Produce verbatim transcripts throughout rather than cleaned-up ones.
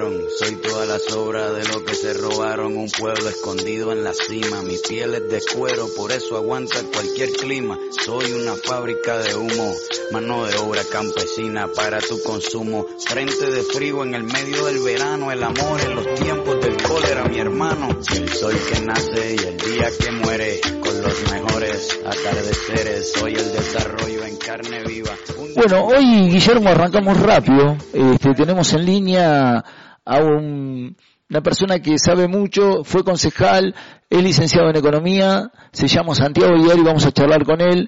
robaron. Soy toda la sobra de lo que se robaron. Un pueblo escondido en la cima. Mi piel es de cuero, por eso aguanta cualquier clima. Soy una fábrica de humo, mano de obra campesina para tu consumo. Frente de frío en el medio del verano. El amor en los tiempos del cólera, mi hermano. El sol que nace y el día que muere, con los mejores atardeceres. Soy el desarrollo en carne viva. Un... Bueno, hoy, Guillermo, arrancamos rápido. Este, tenemos en línea a un, una persona que sabe mucho, fue concejal, es licenciado en Economía, se llama Santiago Guiar y vamos a charlar con él.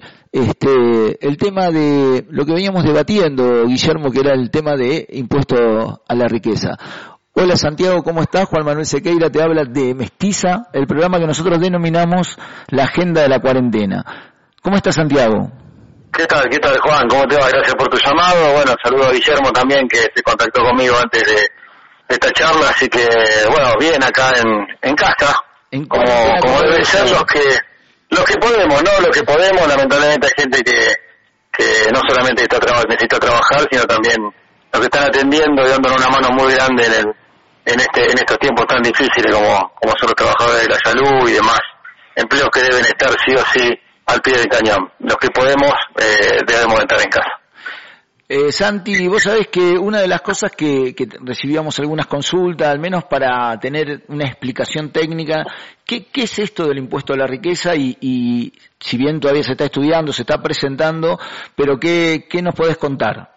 Este, el tema de lo que veníamos debatiendo, Guillermo, que era el tema de impuesto a la riqueza. Hola Santiago, ¿cómo estás? Juan Manuel Sequeira te habla de Mestiza, el programa que nosotros denominamos la agenda de la cuarentena. ¿Cómo estás, Santiago? ¿Qué tal? ¿Qué tal, Juan? ¿Cómo te va? Gracias por tu llamado. Bueno, saludo a Guillermo también, que se contactó conmigo antes de, de esta charla, así que, bueno, bien acá en, en casa, en como, como deben ser los que los que podemos, ¿no? Los que podemos. Lamentablemente hay gente que, que no solamente está traba, necesita trabajar, sino también los que están atendiendo y dándonos una mano muy grande en el en este en estos tiempos tan difíciles como, como son los trabajadores de la salud y demás empleos que deben estar sí o sí al pie del cañón. Los que podemos eh, debemos estar en casa. Eh, Santi, vos sabés que una de las cosas que, que recibíamos algunas consultas, al menos para tener una explicación técnica, ¿qué, qué es esto del impuesto a la riqueza? Y, y si bien todavía se está estudiando, se está presentando, pero ¿qué, qué nos podés contar?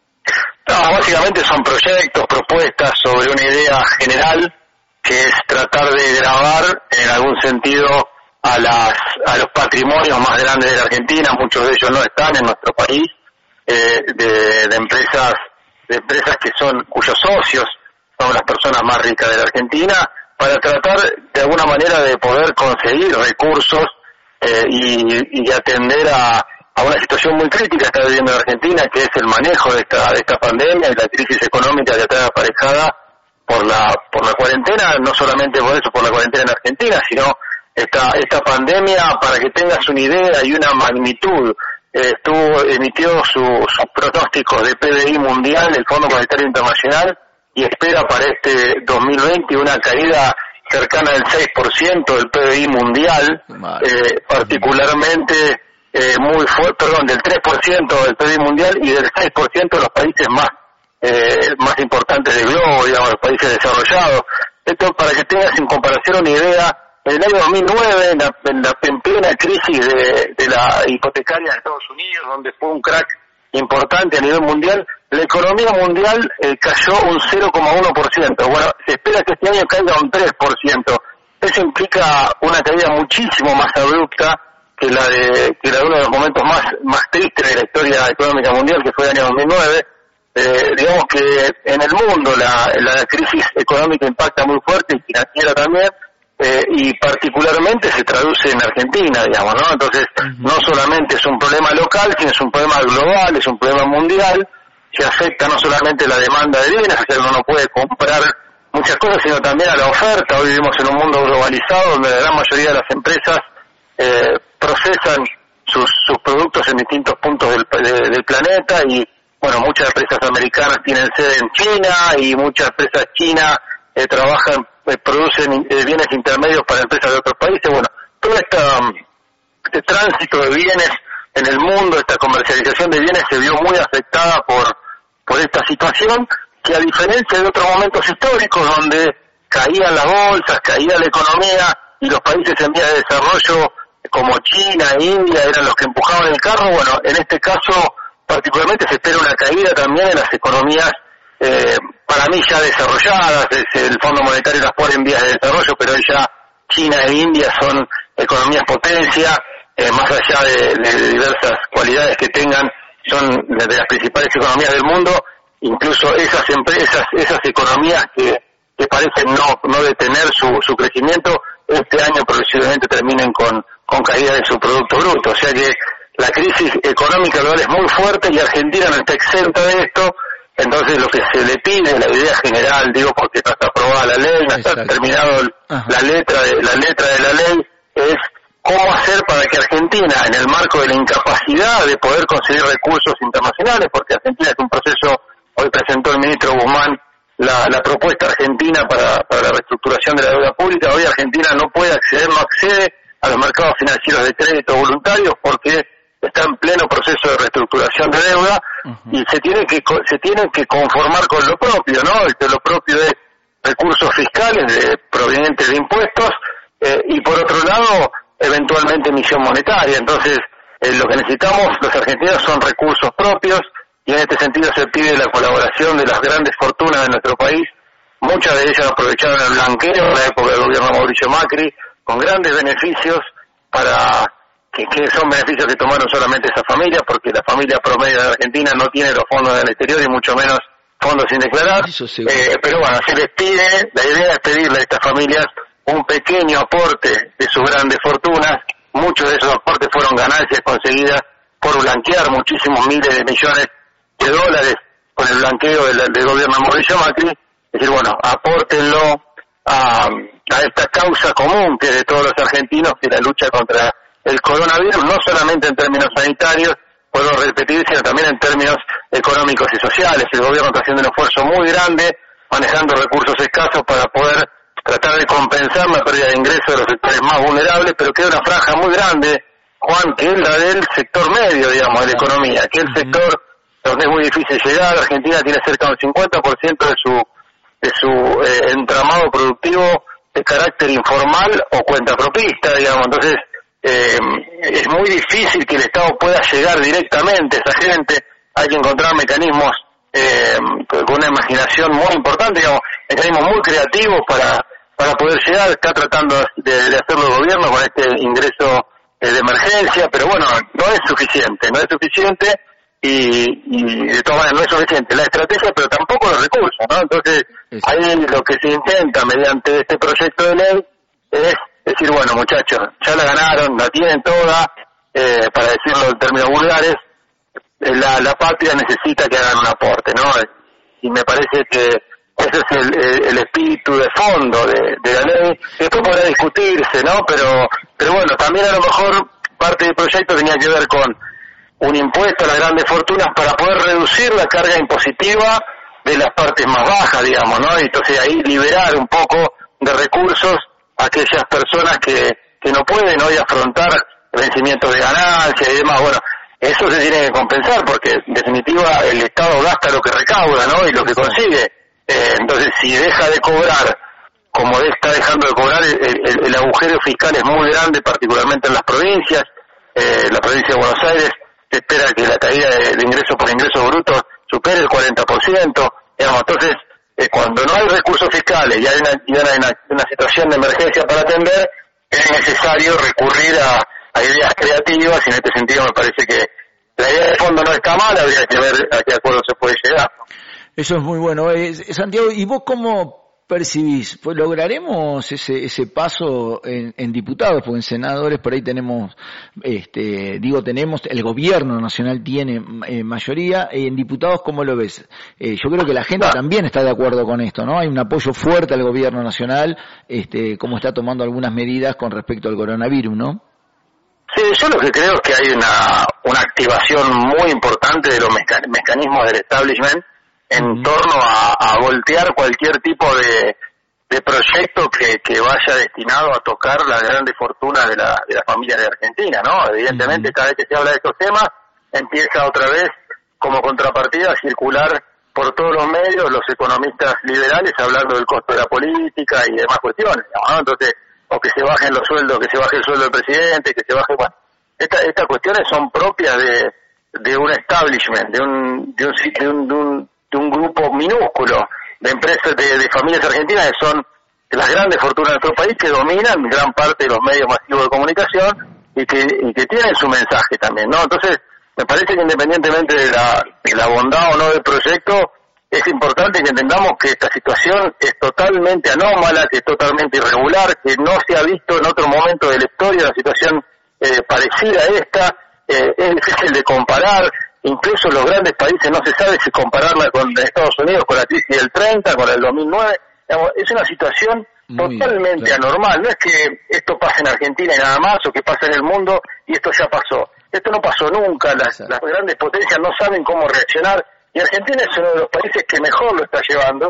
No, básicamente son proyectos, propuestas sobre una idea general, que es tratar de gravar en algún sentido a las a los patrimonios más grandes de la Argentina. Muchos de ellos no están en nuestro país, eh, de, de empresas de empresas que son cuyos socios son las personas más ricas de la Argentina, para tratar de alguna manera de poder conseguir recursos eh, y, y atender a, a una situación muy crítica que está viviendo la Argentina, que es el manejo de esta de esta pandemia y la crisis económica que está aparejada por la por la cuarentena. No solamente por eso, por la cuarentena en Argentina, sino Esta, esta pandemia, para que tengas una idea y una magnitud, eh, estuvo, emitió su, sus pronósticos de P B I mundial, el Fondo Monetario Internacional, y espera para este dos mil veinte una caída cercana del seis por ciento del P B I mundial, eh, particularmente eh, muy fuerte, perdón, del tres por ciento del P B I mundial y del seis por ciento de los países más, eh, más importantes del globo, digamos, los países desarrollados. Esto para que tengas en comparación una idea. En el año dos mil nueve, en, la, en, la, en plena crisis de, de la hipotecaria de Estados Unidos, donde fue un crack importante a nivel mundial, la economía mundial eh, cayó un cero coma uno por ciento. Bueno, se espera que este año caiga un tres por ciento. Eso implica una caída muchísimo más abrupta que la de que la de uno de los momentos más más tristes de la historia económica mundial, que fue el año dos mil nueve. Eh, digamos que en el mundo la, la crisis económica impacta muy fuerte y financiera también. Eh, y particularmente se traduce en Argentina, digamos, ¿no? Entonces, no solamente es un problema local, sino es un problema global, es un problema mundial, que afecta no solamente la demanda de bienes, o sea, uno no puede comprar muchas cosas, sino también a la oferta. Hoy vivimos en un mundo globalizado donde la gran mayoría de las empresas eh, procesan sus, sus productos en distintos puntos del, de, del planeta, y, bueno, muchas empresas americanas tienen sede en China, y muchas empresas chinas eh, trabajan Eh, producen eh, bienes intermedios para empresas de otros países. Bueno, todo esta, este tránsito de bienes en el mundo, esta comercialización de bienes se vio muy afectada por por esta situación, que a diferencia de otros momentos históricos donde caían las bolsas, caía la economía y los países en vías de desarrollo como China e India eran los que empujaban el carro, bueno, en este caso particularmente se espera una caída también en las economías Eh, para mí ya desarrolladas. Es el Fondo Monetario las pone en vías de desarrollo, pero ya China e India son economías potencia, eh, más allá de, de diversas cualidades que tengan, son de, de las principales economías del mundo. Incluso esas empresas, esas economías que, que parecen no, no detener su, su crecimiento, este año probablemente terminen con, con caída de su Producto Bruto. O sea que la crisis económica global es muy fuerte y Argentina no está exenta de esto. Entonces lo que se le pide, la idea general, digo porque no está aprobada la ley, no está terminado la letra de la letra de la ley, es cómo hacer para que Argentina, en el marco de la incapacidad de poder conseguir recursos internacionales, porque Argentina es un proceso, hoy presentó el ministro Guzmán la, la propuesta argentina para, para la reestructuración de la deuda pública. Hoy Argentina no puede acceder, no accede a los mercados financieros de crédito voluntarios porque está en pleno proceso de reestructuración de deuda uh-huh. y se tiene que se tiene que conformar con lo propio, ¿no? Este, lo propio de recursos fiscales de, provenientes de impuestos eh, y por otro lado eventualmente emisión monetaria. Entonces eh, lo que necesitamos los argentinos son recursos propios y en este sentido se pide la colaboración de las grandes fortunas de nuestro país. Muchas de ellas aprovecharon el blanqueo en la época del gobierno de Mauricio Macri con grandes beneficios para que, que son beneficios que tomaron solamente esa familia, porque la familia promedio de Argentina no tiene los fondos del exterior y mucho menos fondos sin declarar. Eh, pero bueno, se les pide, la idea es pedirle a estas familias un pequeño aporte de sus grandes fortunas. Muchos de esos aportes fueron ganancias conseguidas por blanquear muchísimos miles de millones de dólares con el blanqueo del, del gobierno de Mauricio Macri. Es decir, bueno, apórtenlo a, a esta causa común que es de todos los argentinos, que es la lucha contra el coronavirus, no solamente en términos sanitarios, puedo repetir, sino también en términos económicos y sociales. El gobierno está haciendo un esfuerzo muy grande, manejando recursos escasos para poder tratar de compensar la pérdida de ingresos de los sectores más vulnerables, pero queda una franja muy grande, Juan, que es la del sector medio, digamos, de la economía, que es el sector donde es muy difícil llegar. Argentina tiene cerca del cincuenta por ciento de su de su eh, entramado productivo de carácter informal o cuentapropista, digamos. Entonces, eh, es muy difícil que el Estado pueda llegar directamente a esa gente. Hay que encontrar mecanismos eh, con una imaginación muy importante, digamos, mecanismos muy creativos para para poder llegar. Está tratando de, de hacerlo el gobierno con este ingreso eh, de emergencia, pero bueno, no es suficiente, no es suficiente. Y, y de todas maneras no es suficiente la estrategia, pero tampoco los recursos, ¿no? Entonces, ahí lo que se intenta mediante este proyecto de ley es decir, bueno, muchachos, ya la ganaron, la tienen toda, eh, para decirlo en términos vulgares, eh, la, la patria necesita que hagan un aporte, ¿no? Y me parece que ese es el, el, el espíritu de fondo de, de la ley. Después podrá discutirse, ¿no? Pero, pero bueno, también a lo mejor parte del proyecto tenía que ver con un impuesto a las grandes fortunas para poder reducir la carga impositiva de las partes más bajas, digamos, ¿no? Y entonces ahí liberar un poco de recursos a aquellas personas que, que no pueden hoy afrontar vencimientos de ganancias y demás. Bueno, eso se tiene que compensar porque en definitiva el Estado gasta lo que recauda, ¿no? Y lo que consigue. Eh, entonces si deja de cobrar como está dejando de cobrar, el, el, el agujero fiscal es muy grande, particularmente en las provincias. Eh, la provincia de Buenos Aires se espera que la caída de, de ingresos por ingresos brutos supere el cuarenta por ciento, digamos. Entonces, eh, cuando no hay recursos fiscales y hay una, y hay una, una situación de emergencia para atender, es necesario recurrir a, a ideas creativas, y en este sentido me parece que la idea de fondo no está mal, habría que ver a qué acuerdo se puede llegar. Eso es muy bueno. Eh, Santiago, ¿y vos cómo percibís? Pues lograremos ese ese paso en, en diputados, porque en senadores por ahí tenemos, este, digo tenemos, el gobierno nacional tiene eh, mayoría, en diputados ¿cómo lo ves? Eh, yo creo que la gente también está de acuerdo con esto, ¿no? Hay un apoyo fuerte al gobierno nacional, este, cómo está tomando algunas medidas con respecto al coronavirus, ¿no? Sí, yo lo que creo es que hay una, una activación muy importante de los meca- mecanismos del establishment en uh-huh. torno a, a voltear cualquier tipo de, de proyecto que, que vaya destinado a tocar la grande fortuna de la, de la familia de Argentina, ¿no? Evidentemente, uh-huh. cada vez que se habla de estos temas, empieza otra vez, como contrapartida, a circular por todos los medios los economistas liberales hablando del costo de la política y demás cuestiones, ¿no? Entonces, o que se bajen los sueldos, que se baje el sueldo del presidente, que se baje, bueno, esta, estas cuestiones son propias de, de un establishment, de un, de un, de un, de un de un grupo minúsculo de empresas, de, de familias argentinas que son las grandes fortunas de nuestro país, que dominan gran parte de los medios masivos de comunicación y que, y que tienen su mensaje también, ¿no? Entonces, me parece que independientemente de la, de la bondad o no del proyecto, es importante que entendamos que esta situación es totalmente anómala, que es totalmente irregular, que no se ha visto en otro momento de la historia una situación eh, parecida a esta, eh, es difícil de comparar. Incluso los grandes países no se sabe si compararla con Estados Unidos, con la crisis del treinta, con el dos mil nueve. Es una situación Muy totalmente bien, claro. anormal. No es que esto pase en Argentina y nada más, o que pase en el mundo y esto ya pasó. Esto no pasó nunca. Las, las grandes potencias no saben cómo reaccionar. Y Argentina es uno de los países que mejor lo está llevando.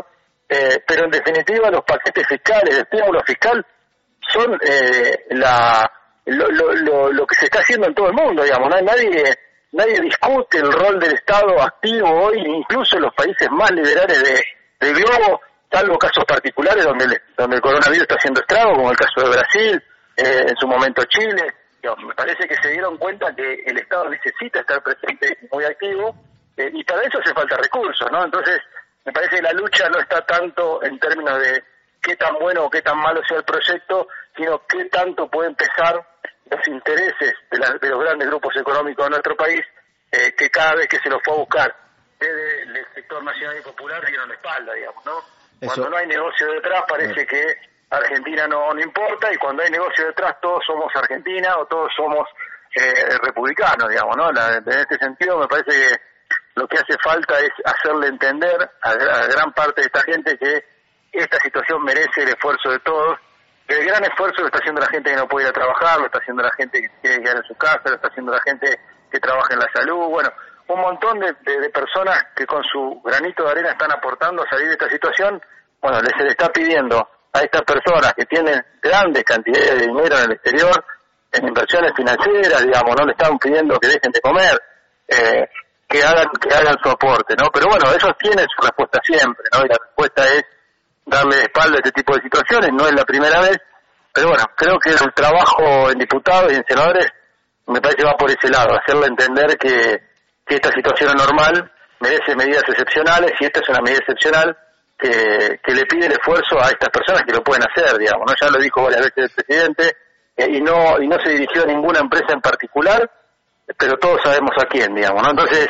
eh, pero en definitiva los paquetes fiscales, el estímulo fiscal, son eh, la lo, lo, lo, lo que se está haciendo en todo el mundo, digamos, ¿no? Nadie, nadie discute el rol del Estado activo hoy, incluso en los países más liberales de, del globo, salvo casos particulares donde el, donde el coronavirus está haciendo estrago, como el caso de Brasil, eh, en su momento Chile. Me parece que se dieron cuenta que el Estado necesita estar presente y muy activo, eh, y para eso hace falta recursos, ¿no? Entonces, me parece que la lucha no está tanto en términos de qué tan bueno o qué tan malo sea el proyecto, sino qué tanto pueden pesar los intereses de, la, de los grandes grupos económicos de nuestro país, eh, que cada vez que se los fue a buscar desde el sector nacional y popular dieron la espalda, digamos, ¿no? Eso. Cuando no hay negocio detrás parece sí. que Argentina no, no importa, y cuando hay negocio detrás todos somos Argentina o todos somos eh, republicanos, digamos, ¿no? La, en este sentido me parece que lo que hace falta es hacerle entender a, a gran parte de esta gente que esta situación merece el esfuerzo de todos, que el gran esfuerzo lo está haciendo la gente que no puede ir a trabajar, lo está haciendo la gente que quiere quedar en su casa, lo está haciendo la gente que trabaja en la salud, bueno, un montón de, de, de personas que con su granito de arena están aportando a salir de esta situación. Bueno, se le está pidiendo a estas personas que tienen grandes cantidades de dinero en el exterior, en inversiones financieras, digamos, no le están pidiendo que dejen de comer, eh, que hagan que hagan su aporte, ¿no? Pero bueno, ellos tienen su respuesta siempre, ¿no? Y la respuesta es darle espalda a este tipo de situaciones, no es la primera vez, pero bueno, creo que el trabajo en diputados y en senadores me parece que va por ese lado, hacerle entender que, que esta situación es normal, merece medidas excepcionales, y esta es una medida excepcional que, que le pide el esfuerzo a estas personas que lo pueden hacer, digamos, ¿no? Ya lo dijo varias veces el presidente, eh, y no y no se dirigió a ninguna empresa en particular, pero todos sabemos a quién, digamos, ¿no? Entonces,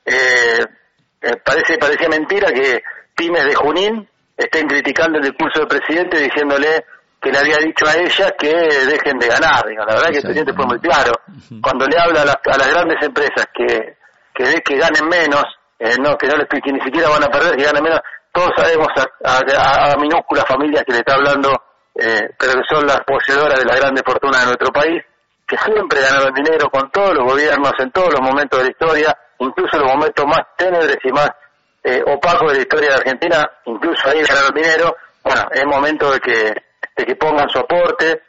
eh, eh, parece parecía mentira que pymes de Junín estén criticando el discurso del presidente diciéndole que le había dicho a ella que dejen de ganar, digamos. La verdad que el presidente fue muy claro. Cuando le habla a las, a las grandes empresas que que, de, que ganen menos, eh, no que no les que ni siquiera van a perder, que ganen menos, todos sabemos a, a, a minúsculas familias que le está hablando, eh, pero que son las poseedoras de las grandes fortunas de nuestro país, que siempre ganaron dinero con todos los gobiernos, en todos los momentos de la historia, incluso en los momentos más ténebres y más eh, opacos de la historia de Argentina, incluso ahí ganaron dinero. Bueno, es momento de que de que pongan su aporte,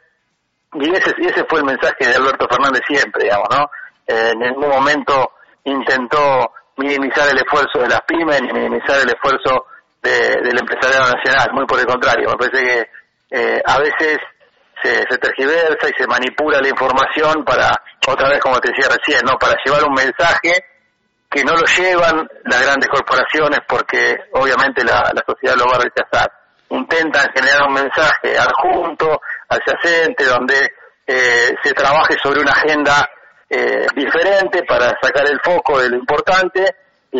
y ese y ese fue el mensaje de Alberto Fernández siempre, digamos, ¿no? Eh, en ningún momento intentó minimizar el esfuerzo de las pymes, ni minimizar el esfuerzo de, del empresariado nacional, muy por el contrario. Me parece que eh, a veces se, se tergiversa y se manipula la información para, otra vez como te decía recién, ¿no? Para llevar un mensaje que no lo llevan las grandes corporaciones, porque obviamente la, la sociedad lo va a rechazar. Intentan generar un mensaje adjunto, adyacente, donde eh, se trabaje sobre una agenda eh, diferente para sacar el foco de lo importante,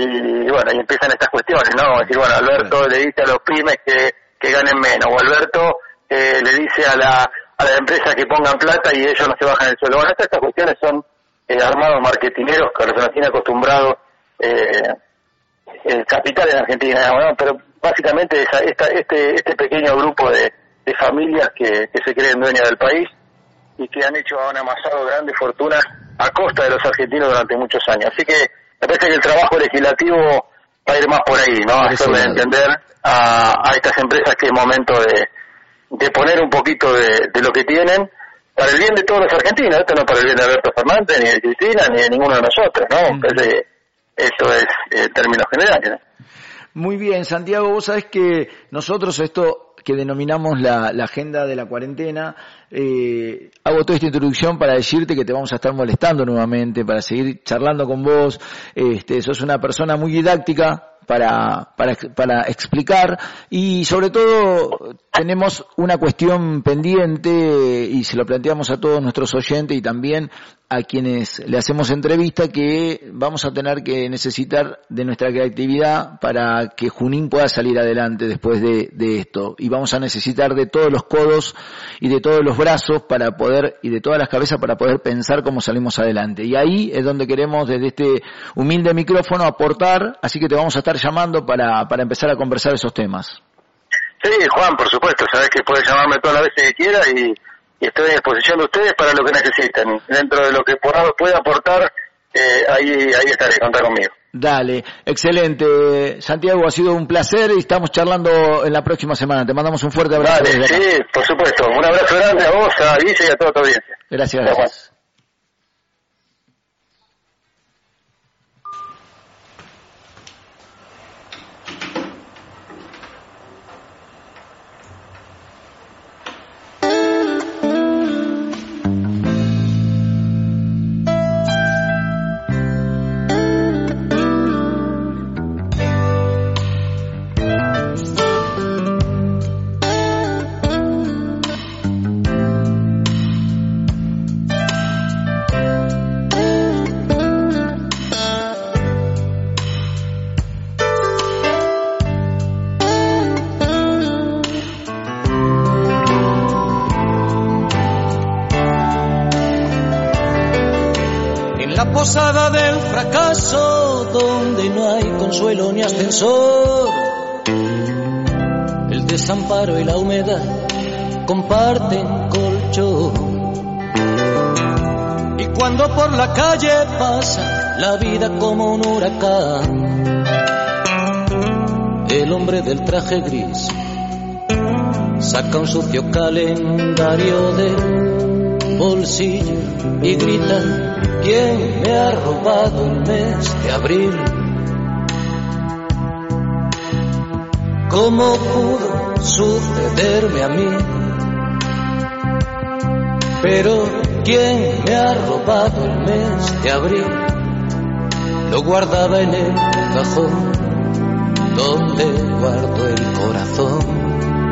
y bueno, y empiezan estas cuestiones, ¿no? Es decir, bueno, Alberto le dice a los pymes que, que ganen menos, o Alberto eh, le dice a la a las empresas que pongan plata y ellos no se bajan el sueldo. Bueno, estas, estas cuestiones son eh, armados marketineros que nos tienen acostumbrados eh, el capital en Argentina, ¿no? Pero básicamente esa, esta, este este pequeño grupo de, de familias que, que se creen dueñas del país y que han hecho han amasado grandes fortunas a costa de los argentinos durante muchos años. Así que me parece que el trabajo legislativo va a ir más por ahí, ¿no? Hacerle entender a, a estas empresas que es momento de, de poner un poquito de, de lo que tienen para el bien de todos los argentinos. Esto no es para el bien de Alberto Fernández, ni de Cristina, ni de ninguno de nosotros, ¿no? Me parece que esto es en términos generales, ¿no? Muy bien, Santiago, vos sabés que nosotros esto que denominamos la, la agenda de la cuarentena, eh, hago toda esta introducción para decirte que te vamos a estar molestando nuevamente, para seguir charlando con vos. Este, sos una persona muy didáctica para, para, para explicar, y sobre todo tenemos una cuestión pendiente y se lo planteamos a todos nuestros oyentes y también a quienes le hacemos entrevista, que vamos a tener que necesitar de nuestra creatividad para que Junín pueda salir adelante después de, de esto, y vamos a necesitar de todos los codos y de todos los brazos para poder, y de todas las cabezas para poder pensar cómo salimos adelante, y ahí es donde queremos desde este humilde micrófono aportar, así que te vamos a estar llamando para, para empezar a conversar esos temas. Sí, Juan, por supuesto, sabés que puedes llamarme todas las veces que quieras, y, y estoy a disposición de ustedes para lo que necesiten. Dentro de lo que pueda, pueda aportar eh, ahí, ahí estaré, contá conmigo. Dale, excelente. Santiago, ha sido un placer y estamos charlando en la próxima semana. Te mandamos un fuerte abrazo. Dale, sí, por supuesto. Un abrazo grande a vos, a Guille y a toda tu audiencia. Gracias, gracias. Posada del fracaso, donde no hay consuelo ni ascensor, el desamparo y la humedad comparten colchón. Y cuando por la calle pasa la vida como un huracán, el hombre del traje gris saca un sucio calendario del bolsillo y grita: ¿quién me ha robado el mes de abril? ¿Cómo pudo sucederme a mí? Pero ¿quién me ha robado el mes de abril? Lo guardaba en el cajón donde guardo el corazón.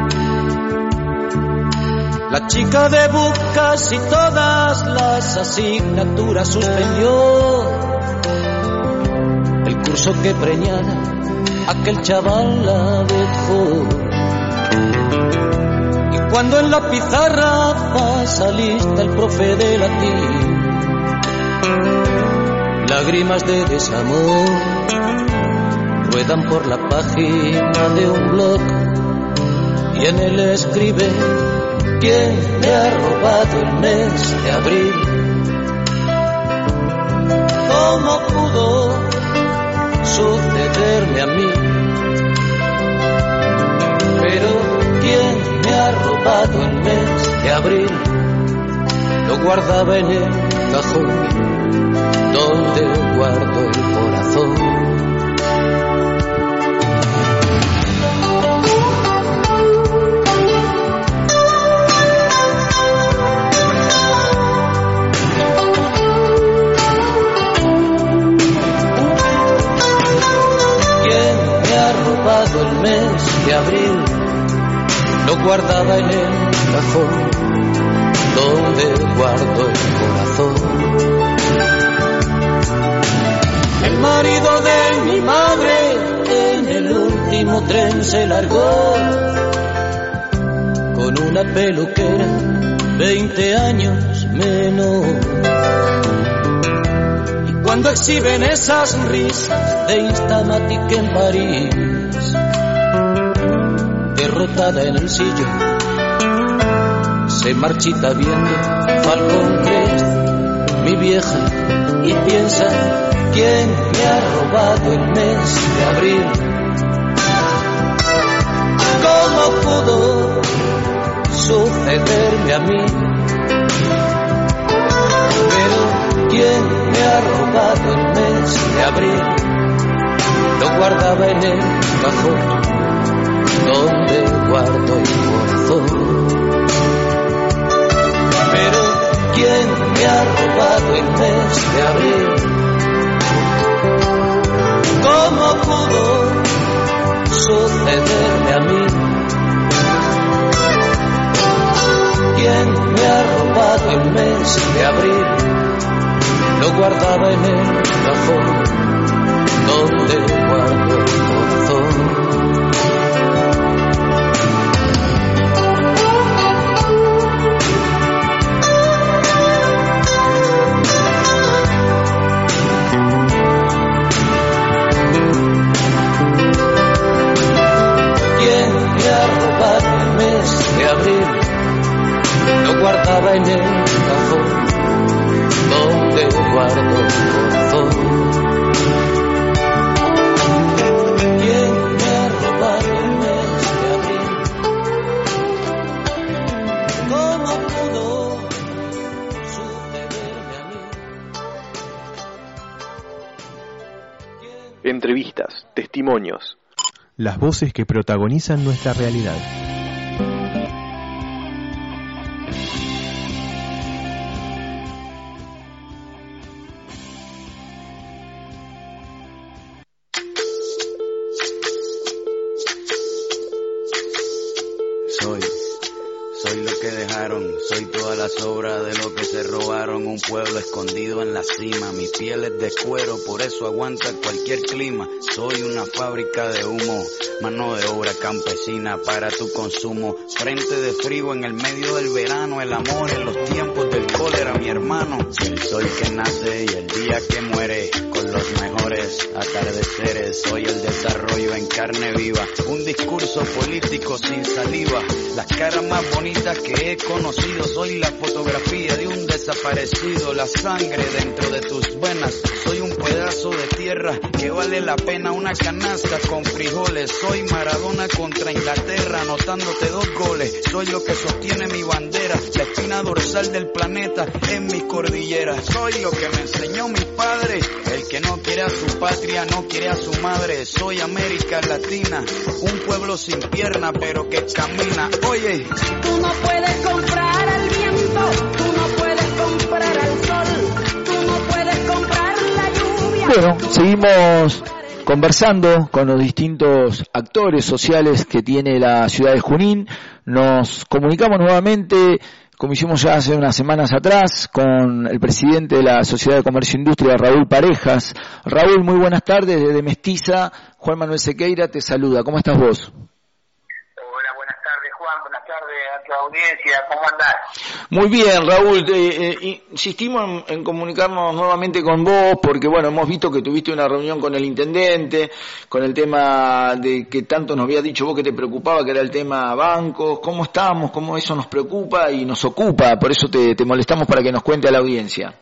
La chica de Buc casi todas las asignaturas suspendió. El curso que preñara aquel chaval la dejó. Y cuando en la pizarra pasa lista el profe de latín, lágrimas de desamor ruedan por la página de un blog y en él escribe: ¿quién me ha robado el mes de abril? ¿Cómo pudo sucederme a mí? Pero ¿quién me ha robado el mes de abril? Lo guardaba en el cajón donde guardo el corazón. El mes de abril lo guardaba en el cajón donde guardo el corazón. El marido de mi madre en el último tren se largó con una peluquera veinte años menos. Y cuando exhiben esas risas de Instamatic en París, derrotada en el sillón, se marchita viendo Falcon Crest, mi vieja, y piensa: ¿quién me ha robado el mes de abril? ¿Cómo pudo sucederme a mí? Pero ¿quién me ha robado el mes de abril? Lo guardaba en el cajón donde guardo el corazón. Pero ¿quién me ha robado el mes de abril? ¿Cómo pudo sucederme a mí? ¿Quién me ha robado el mes de abril? Lo guardaba en el cajón donde guardo el corazón. Lo guardaba en el cajón donde guardo el corazón. Entrevistas, testimonios. Las voces que protagonizan nuestra realidad. Soy, soy lo que dejaron, soy toda la sobra de lo que se robaron, un pueblo escondido en la cima, mi piel es de cuero, por eso aguanta cualquier clima, soy una fábrica de humo, mano de obra campesina para tu consumo, frente de frío en el medio del verano, el amor en los tiempos del cólera, mi hermano, el sol que nace y el día que muere, con los mejores atardeceres, soy el desarrollo en carne viva, un discurso político sin saliva, las caras más bonitas que he conocido, soy la fotografía de un desaparecido, la sangre dentro de tus venas, soy un pedazo de tierra que vale la pena una canasta con frijoles, soy Maradona contra Inglaterra, anotándote dos goles, soy lo que sostiene mi bandera, la espina dorsal del planeta en mi cordillera, soy lo que me enseñó mi padre, el que no quiere a su patria, no quiere a su madre, soy América Latina, un pueblo sin pierna pero que camina, oye. Tú no puedes comprar al viento, tú no puedes comprar al sol, tú no puedes comprar la lluvia. Bueno, seguimos conversando con los distintos actores sociales que tiene la ciudad de Junín. Nos comunicamos nuevamente, como hicimos ya hace unas semanas atrás, con el presidente de la Sociedad de Comercio e Industria, Raúl Parejas. Raúl, muy buenas tardes, desde Mestiza, Juan Manuel Sequeira te saluda. ¿Cómo estás vos? A tu audiencia, ¿cómo andás? Muy bien, Raúl, eh, eh, insistimos en, en comunicarnos nuevamente con vos porque, bueno, hemos visto que tuviste una reunión con el intendente, con el tema de que tanto nos había dicho vos que te preocupaba, que era el tema bancos. ¿Cómo estamos? ¿Cómo eso nos preocupa y nos ocupa? Por eso te, te molestamos para que nos cuente a la audiencia.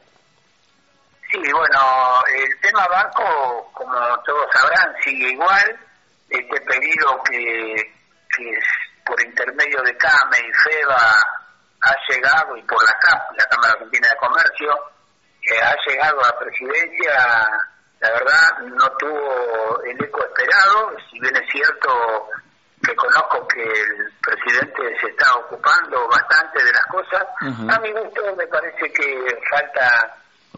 Sí, bueno, el tema banco, como todos sabrán, sigue igual. Este pedido que, que es por intermedio de CAME y FEBA ha llegado, y por la C A P, la Cámara Argentina de Comercio, eh, ha llegado a la presidencia, la verdad no tuvo el eco esperado, si bien es cierto que conozco que el presidente se está ocupando bastante de las cosas, uh-huh. A mi gusto me parece que falta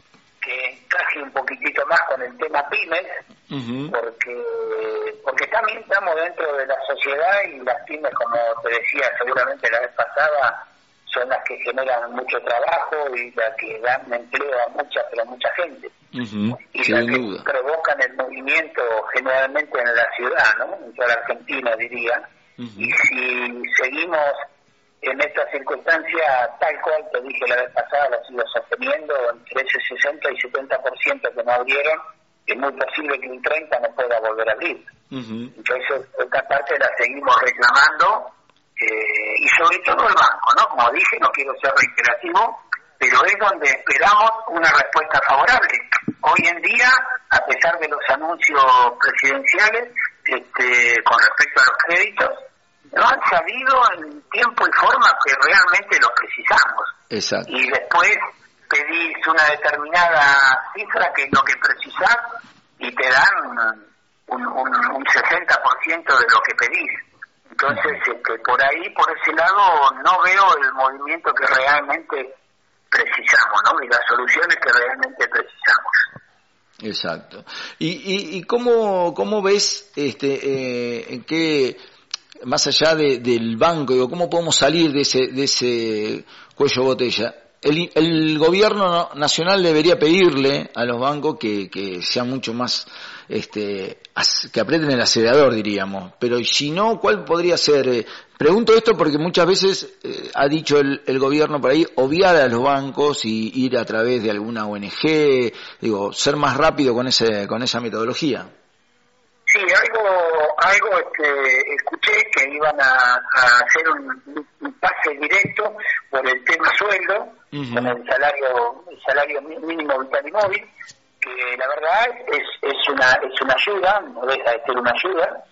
que encaje un poquitito más con el tema pymes, uh-huh. porque porque también estamos dentro de la sociedad y las pymes, como te decía seguramente la vez pasada, son las que generan mucho trabajo y las que dan empleo a mucha, pero mucha gente. Uh-huh. Y las que duda. provocan el movimiento generalmente en la ciudad, ¿no? En toda la Argentina, diría. Uh-huh. Y si seguimos en esta circunstancia, tal cual te dije la vez pasada, la sigo sosteniendo, entre ese sesenta y setenta por ciento que no abrieron, es muy posible que un treinta por ciento no pueda volver a abrir. Uh-huh. Entonces, esta parte la seguimos reclamando, eh, y sobre todo el banco, ¿no? Como dije, no quiero ser reiterativo, pero es donde esperamos una respuesta favorable. Hoy en día, a pesar de los anuncios presidenciales, este, con respecto a los créditos, no han salido en tiempo y forma que realmente los precisamos. Exacto. Y después pedís una determinada cifra que es lo que precisás y te dan un, un, un sesenta por ciento de lo que pedís. Entonces, este, por ahí, por ese lado, no veo el movimiento que realmente precisamos, ¿no? Y las soluciones que realmente precisamos. Exacto. ¿Y, y, y cómo, cómo ves este, eh, en qué... más allá de, del banco, digo, ¿cómo podemos salir de ese, de ese cuello botella? El, el gobierno nacional debería pedirle a los bancos que, que sean mucho más, este, que aprieten el acelerador, diríamos. Pero si no, ¿cuál podría ser? Pregunto esto porque muchas veces eh, ha dicho el, el gobierno por ahí obviar a los bancos y ir a través de alguna O N G, digo, ser más rápido con ese, con esa metodología. Sí, algo, algo este, escuché que iban a, a hacer un, un pase directo por el tema sueldo, uh-huh. con el salario, el salario mínimo vital y móvil, que la verdad es, es una, es una ayuda, no deja de ser una ayuda,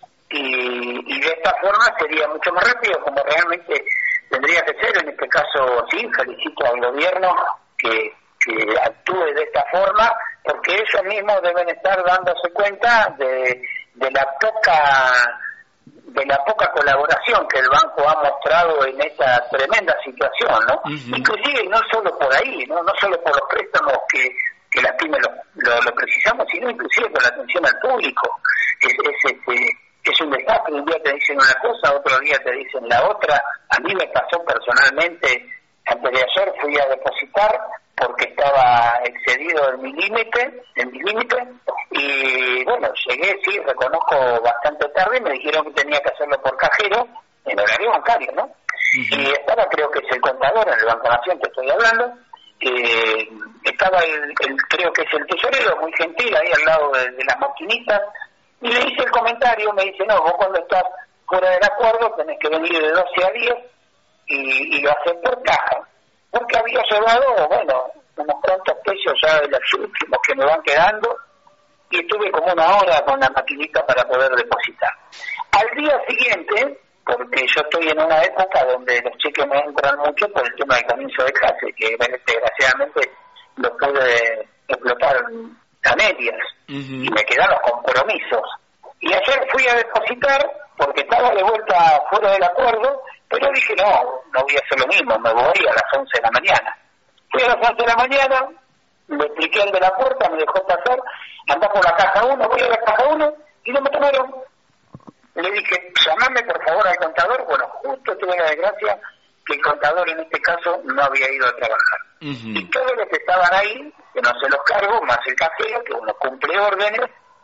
y, y de esta forma sería mucho más rápido, como realmente tendría que ser. En este caso, sí, felicito al gobierno que, que actúe de esta forma, porque ellos mismos deben estar dándose cuenta de, de la poca de la poca colaboración que el banco ha mostrado en esta tremenda situación, ¿no? Uh-huh. Inclusive no solo por ahí, no no solo por los préstamos que, que las pymes lo, lo, lo precisamos, sino inclusive por la atención al público. Es, es, este, es un desastre, un día te dicen una cosa, otro día te dicen la otra. A mí me pasó personalmente, antes de ayer fui a depositar porque estaba excedido en mi límite, en mi límite, y bueno, llegué, sí, reconozco bastante tarde, me dijeron que tenía que hacerlo por cajero, en horario bancario, ¿no? Uh-huh. Y estaba, creo que es el contador, en el Banco Nación que estoy hablando, eh, estaba el, el, creo que es el tesorero, muy gentil, ahí al lado de, de las maquinitas, y le hice el comentario, me dice, no, vos cuando estás fuera del acuerdo tenés que venir de doce a diez y, y lo haces por caja. Porque había llevado, bueno, unos cuantos pesos ya de los últimos que me van quedando y estuve como una hora con la maquinita para poder depositar. Al día siguiente, porque yo estoy en una época donde los cheques me entran mucho por el tema del comienzo de clase, que desgraciadamente lo pude explotar a medias, uh-huh. y me quedaron los compromisos. Y ayer fui a depositar porque estaba de vuelta fuera del acuerdo, pero dije, no, no voy a hacer lo mismo, me voy a las once de la mañana. Fui a las once de la mañana, le expliqué al de la puerta, me dejó pasar, andá por la caja uno, voy a la caja uno, y no me tomaron. Le dije, llamame por favor al contador. Bueno, justo tuve la desgracia que el contador en este caso no había ido a trabajar. Uh-huh. Y todos los que estaban ahí, que no se los cargo, más el cajero, que uno cumple órdenes,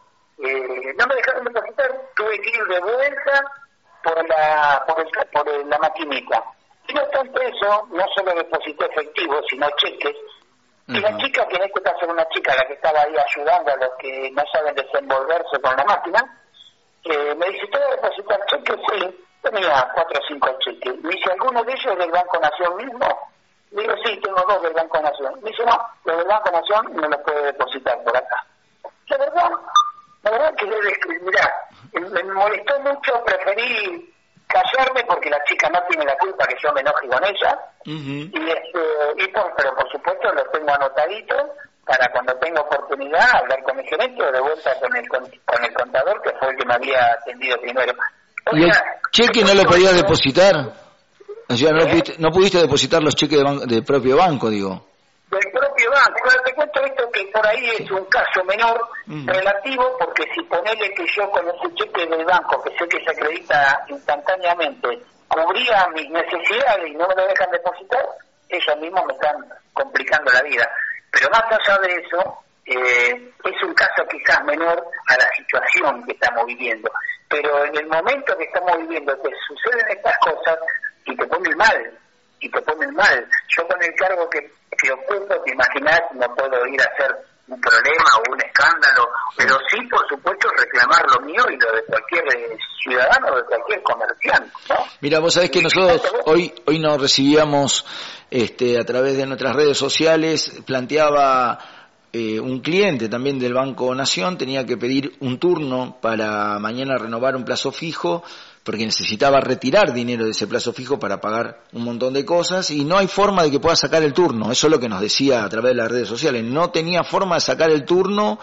eh, no me dejaron depositar, tuve que ir de vuelta por la por, el, por el, la maquinita. Y no obstante eso, no solo deposité efectivo, sino cheques. Uh-huh. Y la chica, que en este caso era una chica la que estaba ahí ayudando a los que no saben desenvolverse con la máquina, eh, me dice, ¿te voy a depositar cheques? Sí, tenía cuatro o cinco cheques. Me dice, ¿alguno de ellos del Banco Nación mismo? Le digo, sí, tengo dos del Banco Nación. Me dice, no, los del Banco Nación no los puede depositar por acá. La verdad, la verdad que debe, mirá, me molestó mucho, preferí callarme porque la chica no tiene la culpa que yo me enoje con ella. Uh-huh. Y, este, y por, pero por supuesto lo tengo anotadito para cuando tenga oportunidad hablar con mi gerente o de vuelta con el, con, con el contador, que fue el que me había atendido primero. O ¿Y el sea, cheque no lo podías depositar? O sea, no, ¿Eh? pudiste, no pudiste depositar los cheques de ban- del propio banco, digo. Del propio banco. Pero te cuento esto que por ahí es un caso menor, mm. relativo, porque si ponele que yo con ese cheque del banco, que sé que se acredita instantáneamente, cubría mis necesidades y no me lo dejan depositar, ellos mismos me están complicando la vida. Pero más allá de eso, eh, es un caso quizás menor a la situación que estamos viviendo. Pero en el momento que estamos viviendo, que suceden estas cosas y te ponen mal, y te ponen mal. Yo con el cargo que, que ocupo, te imaginas, no puedo ir a hacer un problema o un escándalo, pero sí, por supuesto, reclamar lo mío y lo de cualquier eh, ciudadano o de cualquier comerciante, ¿no? Mira, vos sabés que nosotros hoy hoy nos recibíamos este, a través de nuestras redes sociales, planteaba eh, un cliente también del Banco Nación, tenía que pedir un turno para mañana renovar un plazo fijo, porque necesitaba retirar dinero de ese plazo fijo para pagar un montón de cosas, y no hay forma de que pueda sacar el turno. Eso es lo que nos decía a través de las redes sociales. No tenía forma de sacar el turno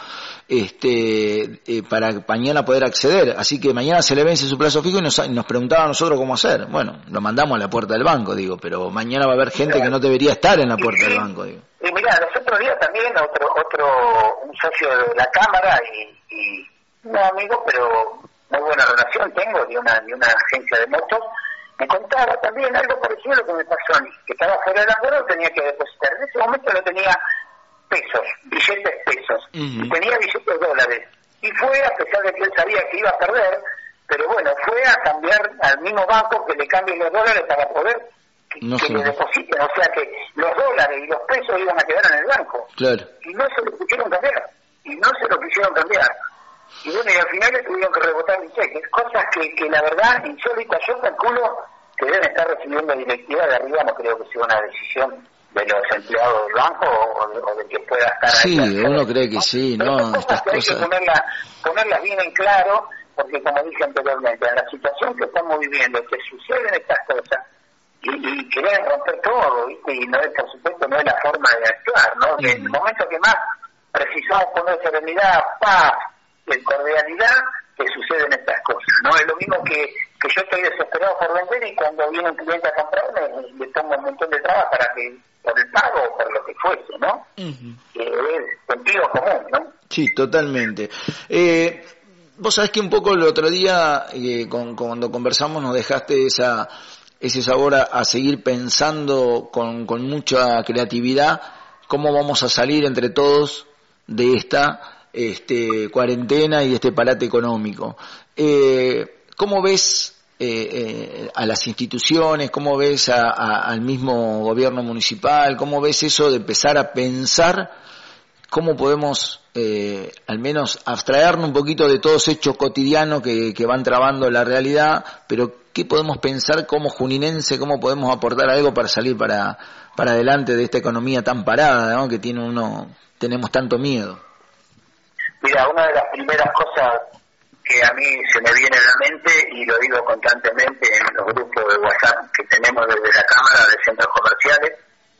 este, eh, para mañana poder acceder. Así que mañana se le vence su plazo fijo y nos, nos preguntaba a nosotros cómo hacer. Bueno, lo mandamos a la puerta del banco, digo, pero mañana va a haber gente que no debería estar en la puerta del banco, digo. Y mirá, los otros días también otro, otro un socio de la Cámara y, y un amigo, pero muy buena relación tengo, de una de una agencia de motos, me contaba también algo parecido a lo que me pasó a mí, que estaba fuera del acuerdo, tenía que depositar. En ese momento no tenía pesos, billetes pesos, uh-huh. y tenía billetes dólares. Y fue, a pesar de que él sabía que iba a perder, pero bueno, fue a cambiar al mismo banco que le cambie los dólares para poder que, no que le depositen. O sea que los dólares y los pesos iban a quedar en el banco. Claro. Y no se lo quisieron cambiar. Y no se lo quisieron cambiar. Y bueno, y al final le tuvieron que rebotar mis cheques, cosas que, que la verdad, insólita, yo calculo que deben estar recibiendo directivas de arriba, no creo que sea una decisión de los empleados del banco o de, o de que pueda estar sí, ahí. Sí, uno cree que sí, pero ¿no? Estas que cosas... Hay que ponerla, ponerlas bien en claro, porque como dije anteriormente, en la situación que estamos viviendo, que suceden estas cosas, y, y querer romper todo, ¿viste? Y no es, por supuesto, no es la forma de actuar, ¿no? Uh-huh. En el momento que más precisamos poner serenidad, paz, cordialidad, que suceden estas cosas, ¿no? Es lo mismo que, que yo estoy desesperado por vender y cuando viene un cliente a comprarme le pongo un montón de trabas para que, por el pago o por lo que fuese, ¿no? Uh-huh. Que es sentido común, ¿no? Sí, totalmente. Eh, vos sabés que un poco el otro día, eh, con, cuando conversamos, nos dejaste esa ese sabor a, a seguir pensando con, con mucha creatividad cómo vamos a salir entre todos de esta este, cuarentena y de este parate económico. Eh, ¿Cómo ves eh, eh, a las instituciones? ¿Cómo ves a, a, al mismo gobierno municipal? ¿Cómo ves eso de empezar a pensar cómo podemos eh, al menos abstraernos un poquito de todos hechos cotidianos que, que van trabando la realidad, pero qué podemos pensar como juninense, cómo podemos aportar algo para salir para, para adelante de esta economía tan parada, ¿no? Que tiene uno, tenemos tanto miedo? Mira, una de las primeras cosas que a mí se me viene a la mente, y lo digo constantemente en los grupos de WhatsApp que tenemos desde la Cámara de Centros Comerciales,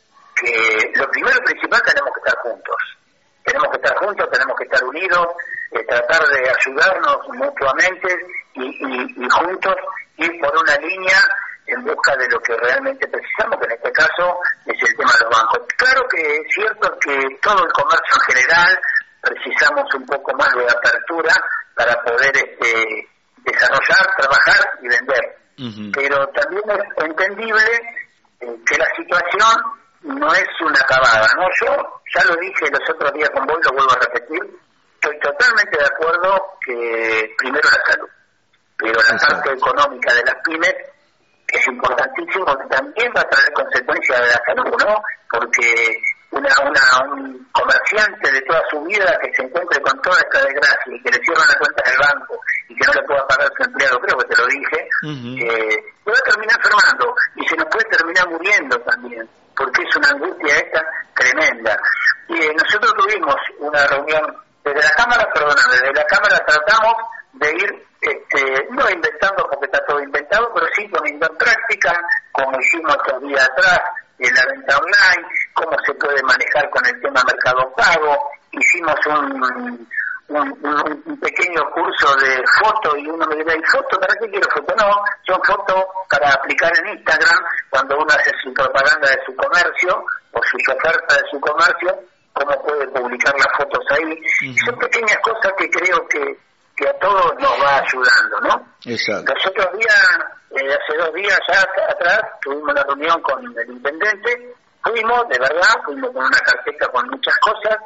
que lo primero y principal, tenemos que estar juntos. Tenemos que estar juntos, tenemos que estar unidos, eh, tratar de ayudarnos mutuamente y, y, y juntos ir por una línea en busca de lo que realmente precisamos, que en este caso es el tema de los bancos. Claro que es cierto que todo el comercio en general precisamos un poco más de apertura para poder este, desarrollar, trabajar y vender. Uh-huh. Pero también es entendible eh, que la situación no es una acabada, ¿no? Yo ya lo dije los otros días con vos, lo vuelvo a repetir, estoy totalmente de acuerdo que primero la salud, pero la Exacto. parte económica de las pymes es importantísimo, que también va a traer consecuencias de la salud, ¿no? Porque una, una un comerciante de toda su vida que se encuentre con toda esta desgracia y que le cierran la cuenta del banco y que no le pueda pagar su empleado, creo que te lo dije, uh-huh. eh, se va a terminar enfermando y se nos puede terminar muriendo también, porque es una angustia esta tremenda. Y eh, nosotros tuvimos una reunión desde la Cámara, perdón, desde la Cámara tratamos de ir, este, no inventando porque está todo inventado, pero sí poniendo en práctica, como hicimos estos días atrás, en la venta online, cómo se puede manejar con el tema Mercado Pago. Hicimos un, un, un, un pequeño curso de foto y uno me dirá, ¿y foto? ¿Para qué quiero foto? No, son fotos para aplicar en Instagram cuando uno hace su propaganda de su comercio o sus ofertas de su comercio, cómo puede publicar las fotos ahí. Uh-huh. Son pequeñas cosas que creo que, que a todos nos va ayudando, ¿no? Exacto. Los otros días, eh, hace dos días ya atrás, tuvimos una reunión con el intendente, fuimos, de verdad, fuimos con una carpeta con muchas cosas,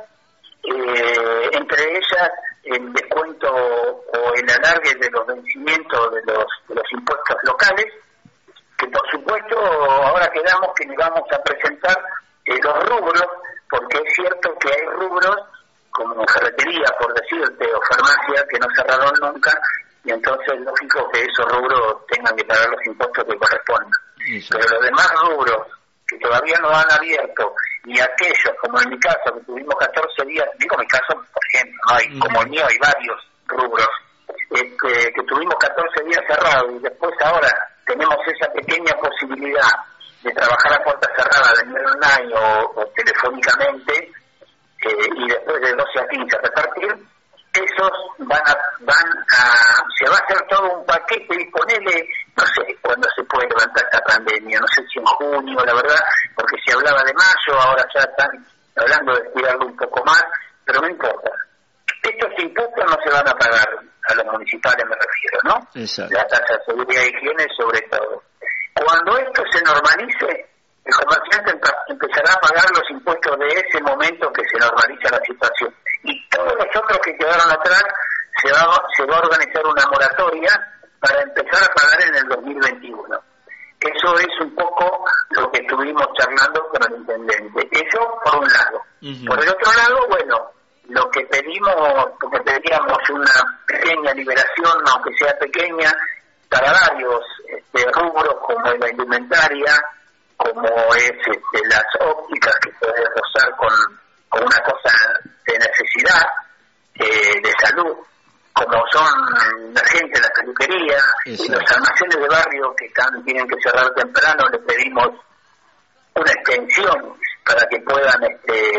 eh, entre ellas el descuento o el alargue de los vencimientos de los, de los impuestos locales, que por supuesto ahora quedamos que le vamos a presentar eh, los rubros, porque es cierto que hay rubros como ferretería, por decirte, o farmacia, que no cerraron nunca, y entonces es lógico que esos rubros tengan que pagar los impuestos que correspondan. Sí, sí. Pero los demás rubros que todavía no han abierto, y aquellos, como en mi caso, que tuvimos catorce días, digo mi caso, por ejemplo, ¿no? Hay, mm. como el mío hay varios rubros, este, que tuvimos catorce días cerrados, y después ahora tenemos esa pequeña posibilidad de trabajar a puerta cerrada, vender online o, o telefónicamente, eh, y después de doce a quince a repartir, esos van a, van a, se va a hacer todo un paquete y ponerle, no sé cuándo se puede levantar esta pandemia, no sé si en junio, la verdad, porque se hablaba de mayo, ahora ya están hablando de estirarlo un poco más, pero no importa. Estos impuestos no se van a pagar, a los municipales me refiero, ¿no? Exacto. La tasa de seguridad y higiene sobre todo. Cuando esto se normalice, el comerciante empezará a pagar los impuestos de ese momento que se normaliza la situación. Y todos los otros que quedaron atrás se va, se va a organizar una moratoria para empezar a pagar en el dos mil veintiuno. Eso es un poco lo que estuvimos charlando con el intendente. Eso por un lado. Uh-huh. Por el otro lado, bueno, lo que pedimos, porque pedíamos una pequeña liberación, aunque sea pequeña, para varios este, rubros, como la indumentaria, como es este, las ópticas, que puede rozar con, con una cosa de necesidad, eh, de salud, como son la gente, la peluquería, Exacto. y los almacenes de barrio que están, tienen que cerrar temprano, les pedimos una extensión para que puedan este,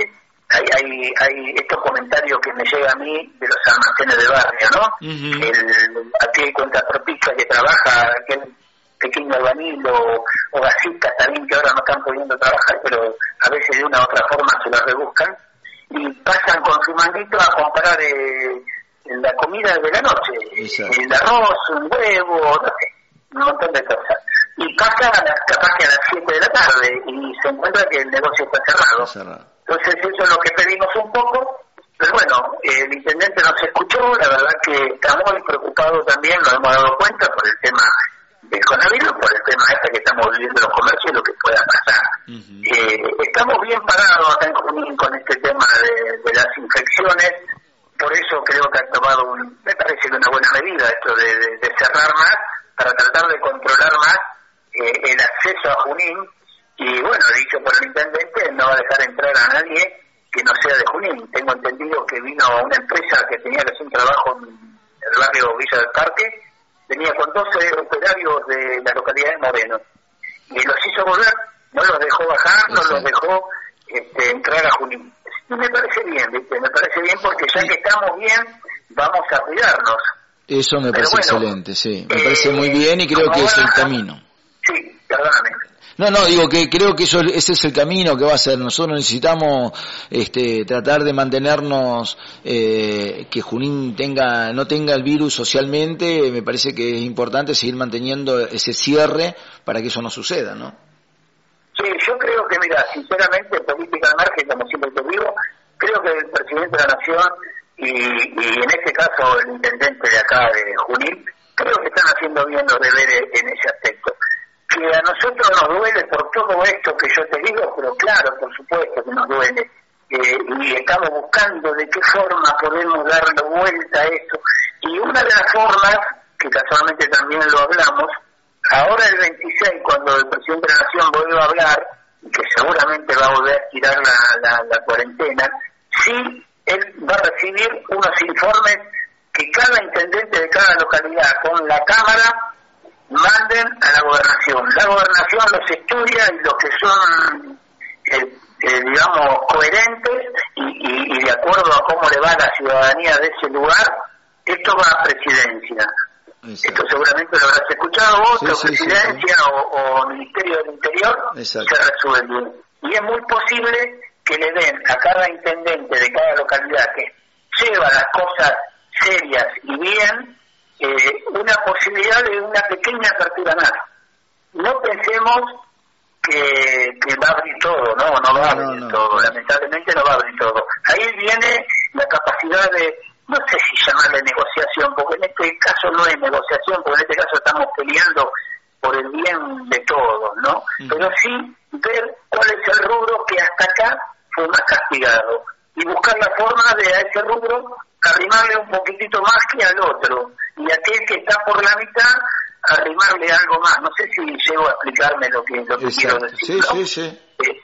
hay, hay, hay estos comentarios que me llegan a mí de los almacenes de barrio, ¿no? Uh-huh. El, aquel cuentapropista que trabaja, aquel pequeño albañil o, o gasista, también que ahora no están pudiendo trabajar, pero a veces de una u otra forma se los rebuscan, y pasan con su manguito a comprar eh, la comida de la noche, exacto, el arroz, un huevo, no sé, un montón de cosas. Y pasa capaz que a las siete de la tarde y se encuentra que el negocio está cerrado. Está cerrado. Entonces eso es lo que pedimos un poco, pero bueno, eh, el intendente nos escuchó, la verdad que está muy preocupado también, nos hemos dado cuenta por el tema del coronavirus, por el tema este que estamos viviendo en los comercios y lo que pueda pasar. Uh-huh. Eh, estamos bien parados acá en Junín con este tema de, de las infecciones, por eso creo que han tomado, un, me parece que una buena medida esto de, de, de cerrar más, para tratar de controlar más eh, el acceso a Junín, y bueno, dicho por el intendente, no va a dejar entrar a nadie que no sea de Junín. Tengo entendido que vino una empresa que tenía que hacer un trabajo en el barrio Villa del Parque, venía con doce operarios de la localidad de Moreno, y los hizo volver, no los dejó bajar, no los dejó este, entrar a Junín. Y me parece bien, ¿viste? Me parece bien porque ya que estamos bien, vamos a cuidarnos. Eso me parece bueno, excelente, sí, me eh, parece muy bien y creo que es el camino. Sí, perdóname. No, no, digo que creo que eso ese es el camino que va a ser. Nosotros necesitamos este, tratar de mantenernos, eh, que Junín tenga no tenga el virus socialmente. Me parece que es importante seguir manteniendo ese cierre para que eso no suceda, ¿no? Sí, yo creo que, mira, sinceramente, política al margen, como siempre te digo, creo que el presidente de la Nación y, y en este caso el intendente de acá de Junín, creo que están haciendo bien los deberes en ese aspecto. Que a nosotros nos duele por todo esto que yo te digo, pero claro, por supuesto que nos duele. Eh, y estamos buscando de qué forma podemos darle vuelta a esto. Y una de las formas, que casualmente también lo hablamos, ahora el veintiséis, cuando el presidente de la Nación vuelva a hablar, que seguramente va a volver a tirar la, la, la cuarentena, sí, él va a recibir unos informes que cada intendente de cada localidad con la Cámara manden a la gobernación. La gobernación los estudia y los que son, eh, eh, digamos, coherentes y, y, y de acuerdo a cómo le va a la ciudadanía de ese lugar, esto va a presidencia. Exacto. Esto seguramente lo habrás escuchado vos, sí, o sí, presidencia sí, sí. O, o Ministerio del Interior. Exacto. Se resuelve. Y es muy posible que le den a cada intendente de cada localidad que lleva las cosas serias y bien, Eh, una posibilidad de una pequeña apertura más. No pensemos que, que va a abrir todo, no, no va a abrir no, no, todo, no. Lamentablemente no va a abrir todo. Ahí viene la capacidad de, no sé si llamarle negociación, porque en este caso no es negociación, porque en este caso estamos peleando por el bien de todos, ¿no? Mm. Pero sí ver cuál es el rubro que hasta acá fue más castigado y buscar la forma de a ese rubro arrimarle un poquitito más que al otro, y aquel que está por la mitad, arrimarle algo más. No sé si llego a explicarme lo que, lo que quiero decir. Sí, ¿no? sí, sí. Eh,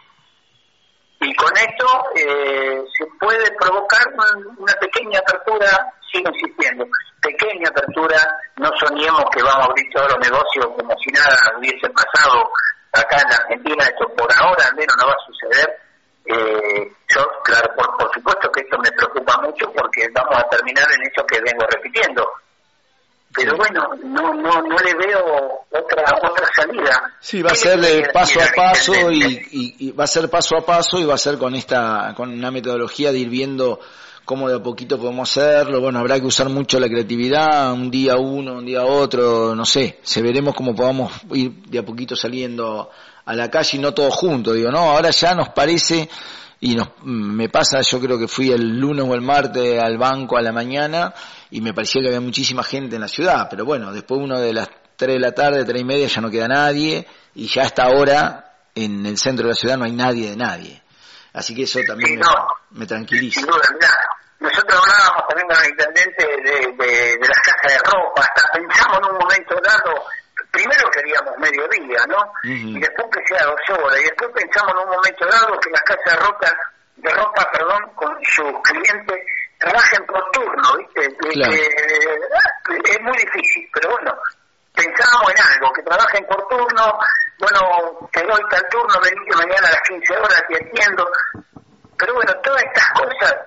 y con esto eh, se puede provocar una pequeña apertura, sigo insistiendo, pequeña apertura, no soñemos que vamos a abrir todos los negocios como si nada hubiese pasado acá en la Argentina. Esto por ahora al menos no va a suceder. Eh, yo, claro, por, por supuesto que esto me preocupa mucho porque vamos a terminar en eso que vengo repitiendo. Pero sí. bueno, no no no le veo otra otra salida. Sí, va a ser de paso a paso y, y, y va a ser paso a paso y va a ser con esta con una metodología de ir viendo cómo de a poquito podemos hacerlo. Bueno, habrá que usar mucho la creatividad, un día uno, un día otro, no sé, se veremos cómo podamos ir de a poquito saliendo a la calle y no todos juntos, digo, no, ahora ya nos parece, y nos, me pasa, yo creo que fui el lunes o el martes al banco a la mañana, y me parecía que había muchísima gente en la ciudad, pero bueno, después uno de las tres de la tarde, tres y media, ya no queda nadie, y ya hasta ahora, en el centro de la ciudad no hay nadie de nadie. Así que eso también sí, me, no, me tranquiliza. Sin duda, mirá, nosotros hablábamos también con el intendente de, de, de las cajas de ropa, hasta pensamos en un momento dado, primero queríamos mediodía, ¿no? Uh-huh. Y después que sea dos horas, y después pensamos en un momento dado que las casas de ropa, de ropa, perdón, con sus clientes trabajen por turno, ¿viste? Claro. Que, eh, es muy difícil, pero bueno, pensábamos en algo, que trabajen por turno, bueno, te doy tal turno, venite mañana a las quince horas y atiendo. Pero bueno, todas estas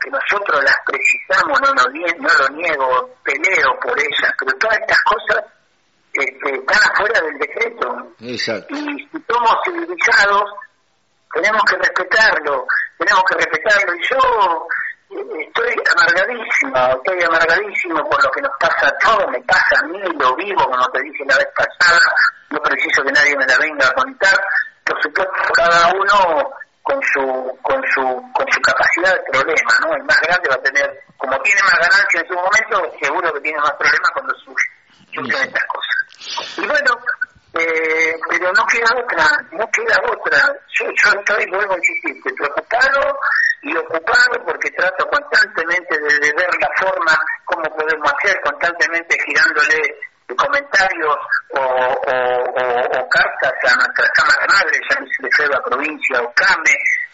que nosotros las precisamos, no lo, nie- no lo niego, peleo por ellas, pero todas estas cosas este, están afuera del decreto. Exacto. Y si somos civilizados, tenemos que respetarlo, tenemos que respetarlo. Y yo eh, estoy amargadísimo, estoy amargadísimo por lo que nos pasa a todos, me pasa a mí, lo vivo, como te dije la vez pasada, no preciso que nadie me la venga a contar. Por supuesto, cada uno con su con su con su capacidad de problema, ¿no? El más grande va a tener, como tiene más ganancia en su momento, seguro que tiene más problemas cuando surgen estas cosas. Y bueno, eh, pero no queda otra, no queda otra. Yo, yo estoy, vuelvo a insistir, preocupado y ocupado porque trato constantemente de, de ver la forma, cómo podemos hacer, constantemente girándole comentarios o, o, o, o cartas a nuestras cámaras madres, ya de Feba Provincia o CAME,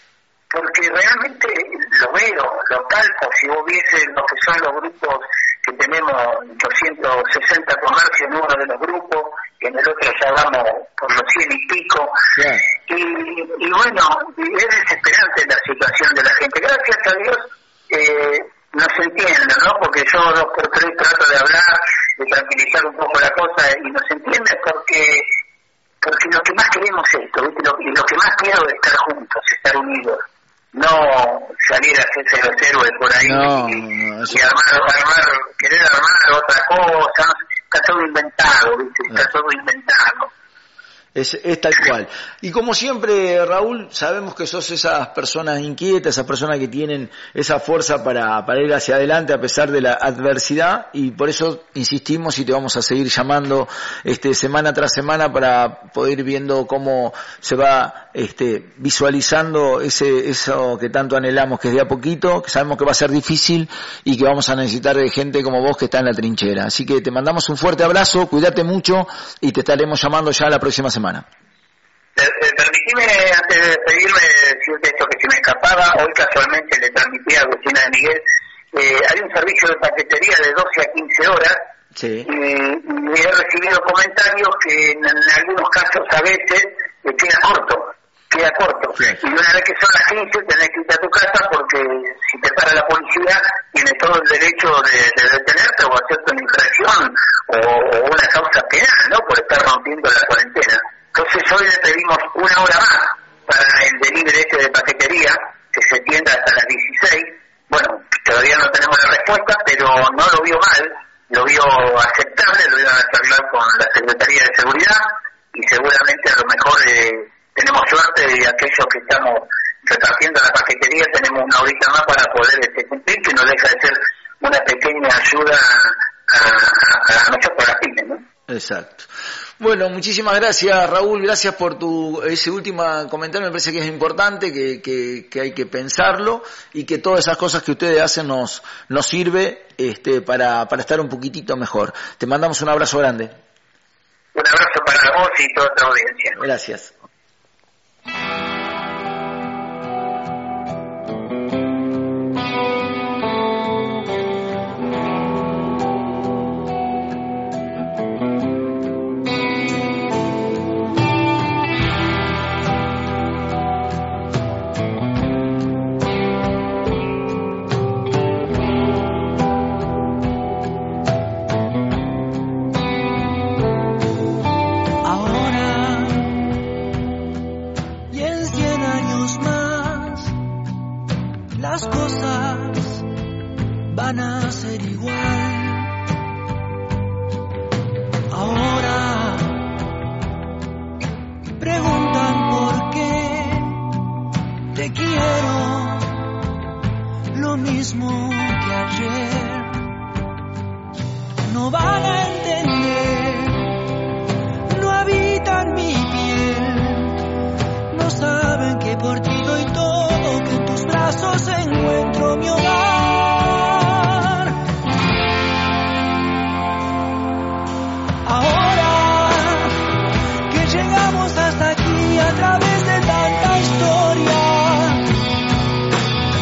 porque realmente lo veo, lo palpo. Si vos vieses lo que son los grupos, que tenemos doscientos sesenta comercios en uno de los grupos, y en el otro ya vamos por los cien y pico, yeah. y, y bueno, es desesperante la situación de la gente. Gracias a Dios eh, nos entienden, ¿no? Porque yo dos por tres trato de hablar, de tranquilizar un poco la cosa, y nos entienden porque porque lo que más queremos es esto, ¿viste? Lo, y lo que más quiero es estar juntos, estar unidos, no salir a hacerse los héroes por ahí no, y, no, no, y armar, armar, querer armar otra cosa, no, está todo inventado, ¿viste? Está todo inventado. Es, es tal cual. Y como siempre, Raúl, sabemos que sos esas personas inquietas, esas personas que tienen esa fuerza para, para ir hacia adelante a pesar de la adversidad, y por eso insistimos y te vamos a seguir llamando este semana tras semana para poder ir viendo cómo se va este visualizando ese eso que tanto anhelamos, que es de a poquito, que sabemos que va a ser difícil y que vamos a necesitar de gente como vos que está en la trinchera. Así que te mandamos un fuerte abrazo, cuídate mucho y te estaremos llamando ya la próxima semana. Eh, eh, permitime, antes de despedirme, decirte esto que se me escapaba. Hoy casualmente le transmití a Agustina de Miguel, eh, hay un servicio de paquetería de doce a quince horas, sí. y, y he recibido comentarios que en, en algunos casos a veces eh, queda corto, queda corto. Sí. Y una vez que son las quince tenés que irte a tu casa, porque si te para la policía tienes todo el derecho de, de detenerte o hacerte una infracción o, o una causa penal, ¿no? Por estar rompiendo la cuarentena. Entonces hoy le pedimos una hora más para el delivery este de paquetería, que se tienda hasta las dieciséis. Bueno, todavía no tenemos la respuesta, pero no lo vio mal, lo vio aceptable, lo iban a charlar con la Secretaría de Seguridad, y seguramente a lo mejor eh, tenemos suerte de aquellos que estamos repartiendo la paquetería, tenemos una horita más para poder este, cumplir, que no deja de ser una pequeña ayuda a, a, a nosotros, las pymes, ¿no? Exacto. Bueno, muchísimas gracias, Raúl, gracias por tu ese último comentario, me parece que es importante, que, que, que hay que pensarlo, y que todas esas cosas que ustedes hacen nos, nos sirve este, para, para estar un poquitito mejor. Te mandamos un abrazo grande. Un abrazo para vos y toda tu audiencia. Gracias.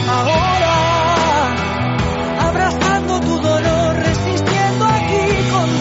Ahora, abrazando tu dolor, resistiendo aquí con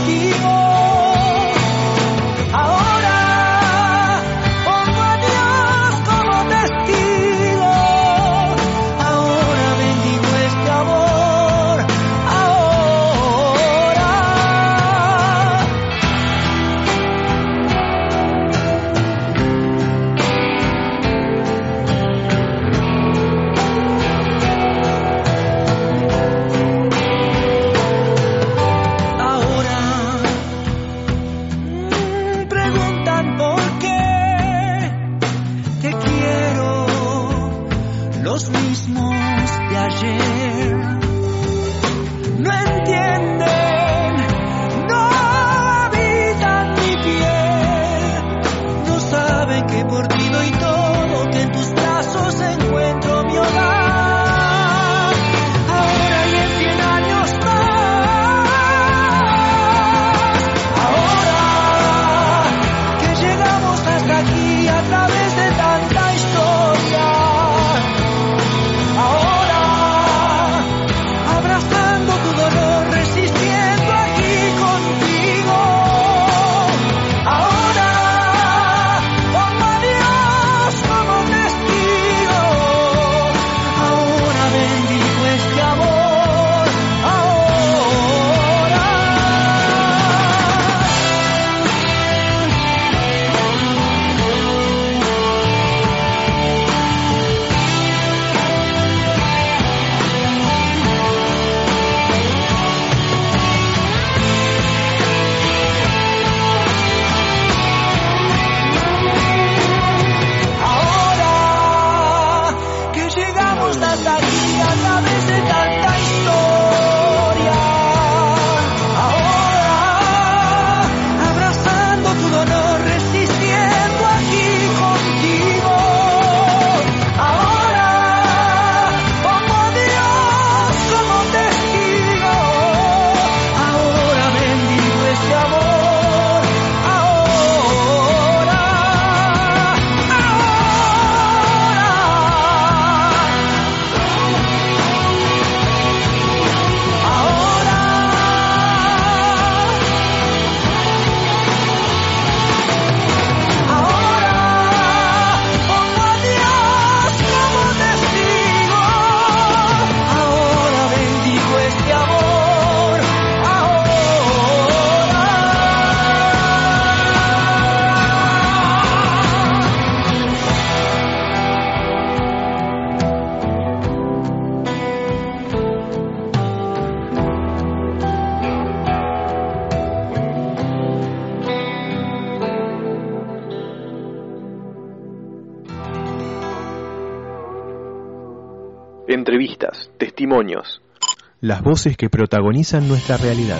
Entrevistas, testimonios, las voces que protagonizan nuestra realidad.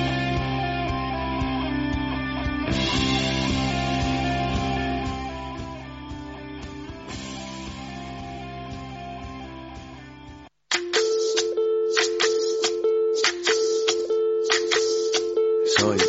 Soy,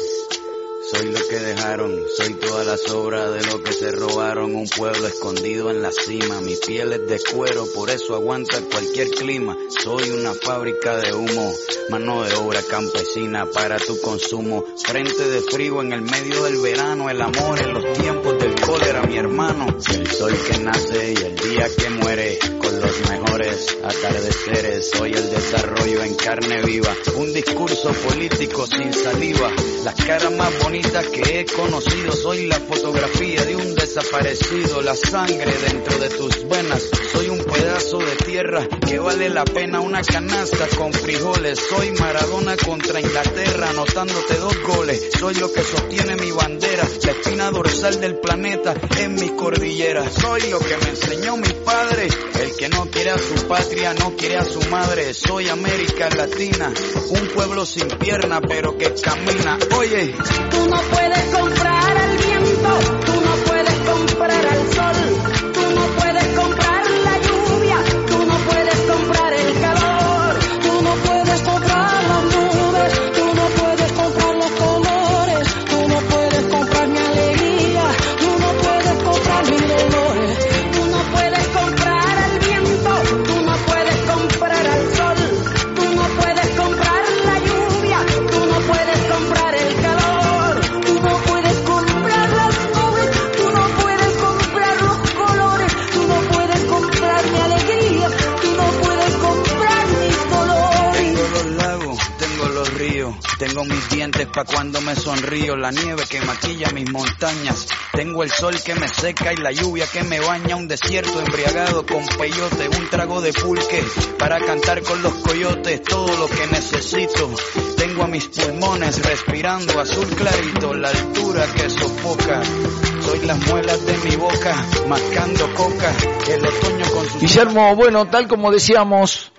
soy lo que dejaron, soy toda la sobra de lo que se robaron, un pueblo escondido en la cima, mi piel es de cuero, por eso aguanta cualquier clima, soy una fábrica de humo, mano de obra campesina para tu consumo, frente de frío en el medio del verano, el amor en los tiempos del cólera, mi hermano, el sol que nace y el día que muere, con los mejores atardeceres, soy el desarrollo en carne viva, un discurso político sin saliva, las caras más bonitas que he conocido, soy la fotografía de un desaparecido, la sangre dentro de tus venas, soy un pedazo de tierra que vale la pena una canasta con frijoles, soy Maradona contra Inglaterra anotándote dos goles, soy lo que sostiene mi bandera, la espina dorsal del planeta en mi cordillera, soy lo que me enseñó mi padre, el que no quiere a su patria no quiere a su madre, soy América Latina, un pueblo sin pierna pero que camina, oye. Tú no puedes comprar al viento, tú no puedes comprar al sol, tú no puedes comprar la lluvia, tú no puedes comprar el calor, tú no puedes comprar las nubes, tú no puedes comprar los colores, tú no puedes comprar mi alegría, tú no puedes comprar mis dolores, tú no puedes comprar al viento, tú no puedes comprar al sol, tú no puedes comprar la lluvia, tú no puedes comprar el calor, tú no puedes comprar las nubes, tú no puedes comprar los colores, tú no puedes comprar mi alegría, tú no puedes comprar mis dolores. Tengo los lagos, tengo los ríos, tengo mis dientes pa' cuando me sonrío, la nieve que maquilla mis montañas, tengo el sol que me seca y la lluvia que me baña, un desierto embriagado con peyote, un trago de pulque para cantar con los coyotes, todo lo que necesito, tengo a mis pulmones respirando azul clarito, la altura que sofoca, soy las muelas de mi boca, mascando coca, el otoño con sus... Guillermo, bueno, tal como decíamos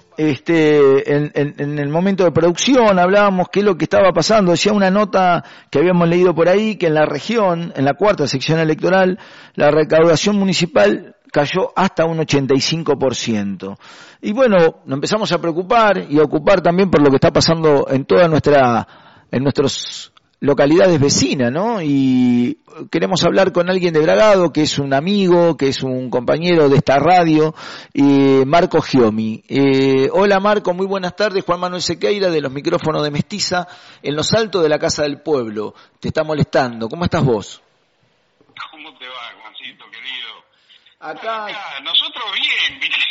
este, en, en, en el momento de producción, hablábamos qué es lo que estaba pasando, decía una nota que habíamos leído por ahí, que en la región, en la cuarta sección electoral, la recaudación municipal cayó hasta un ochenta y cinco por ciento. Y bueno, nos empezamos a preocupar y a ocupar también por lo que está pasando en toda nuestra, en nuestros localidades vecinas, ¿no? Y queremos hablar con alguien de Bragado, que es un amigo, que es un compañero de esta radio, eh, Marco Giomi. Eh, hola Marco, muy buenas tardes, Juan Manuel Sequeira de los micrófonos de Mestiza, en los altos de la Casa del Pueblo. Te está molestando, ¿cómo estás vos? ¿Cómo te va, Juancito, querido? Acá, Acá nosotros bien, ¿viste?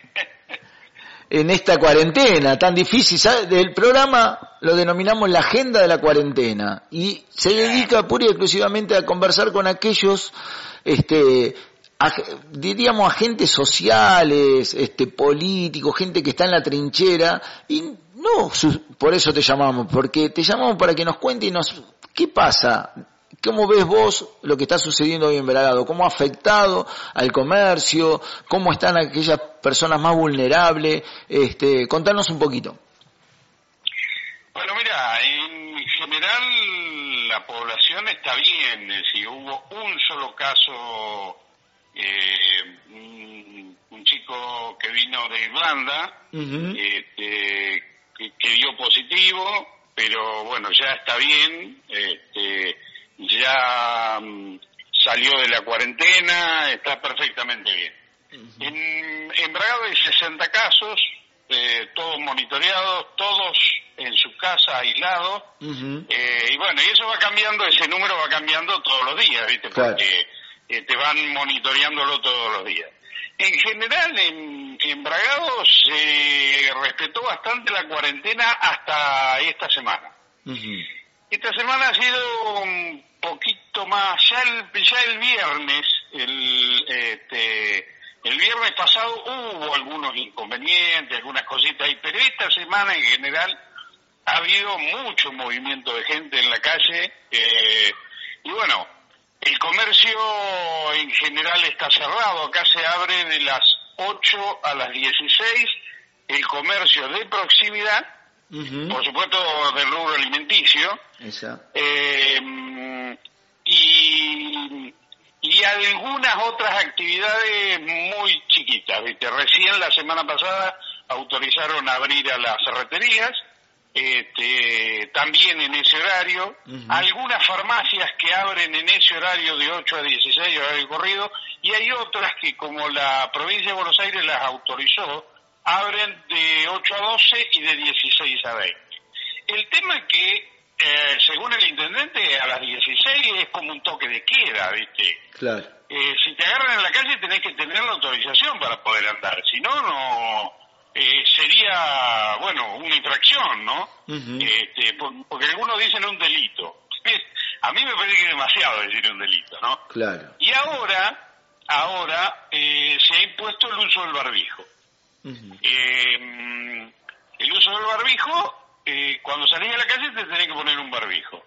en esta cuarentena tan difícil, ¿sabes? El programa lo denominamos la agenda de la cuarentena y se dedica pura y exclusivamente a conversar con aquellos, este, ag- diríamos agentes sociales, este, políticos, gente que está en la trinchera y no, su- por eso te llamamos, porque te llamamos para que nos cuente y nos, ¿qué pasa? ¿Cómo ves vos lo que está sucediendo hoy en Bragado? ¿Cómo ha afectado al comercio? ¿Cómo están aquellas personas más vulnerables? Este, contanos un poquito. Bueno, mira, en general la población está bien, es decir, hubo un solo caso, eh, un, un chico que vino de Irlanda, Uh-huh. este, que, que dio positivo, pero bueno, ya está bien, este, ya um, salió de la cuarentena, está perfectamente bien. Uh-huh. En, en Bragado hay sesenta casos, eh, todos monitoreados, todos en su casa aislados, uh-huh. eh, y bueno, y eso va cambiando, ese número va cambiando todos los días, ¿viste? Porque claro. eh, te van monitoreándolo todos los días. En general, en, en Bragado se respetó bastante la cuarentena hasta esta semana. Uh-huh. Esta semana ha sido un poquito más, ya el, ya el viernes, el, este, el viernes pasado hubo algunos inconvenientes, algunas cositas ahí, pero esta semana en general ha habido mucho movimiento de gente en la calle, eh, y bueno, el comercio en general está cerrado, acá se abre de las ocho a las dieciséis el comercio de proximidad, uh-huh. por supuesto del rubro alimenticio, eh, y, y algunas otras actividades muy chiquitas, ¿viste? Recién la semana pasada autorizaron a abrir a las ferreterías, este, también en ese horario, uh-huh. algunas farmacias que abren en ese horario de ocho a dieciséis, horario corrido, y hay otras que, como la provincia de Buenos Aires las autorizó, abren de ocho a doce y de dieciséis a veinte. El tema es que, eh, según el intendente, a las dieciséis es como un toque de queda, ¿viste? Claro. Eh, si te agarran en la calle tenés que tener la autorización para poder andar, si no, no... Eh, sería, bueno, una infracción, ¿no? Uh-huh. Este, por, porque algunos dicen un delito. A mí me parece que es demasiado decir un delito, ¿no? Claro. Y ahora, ahora eh, se ha impuesto el uso del barbijo. Uh-huh. Eh, el uso del barbijo, eh, cuando salís a la calle te tenés que poner un barbijo.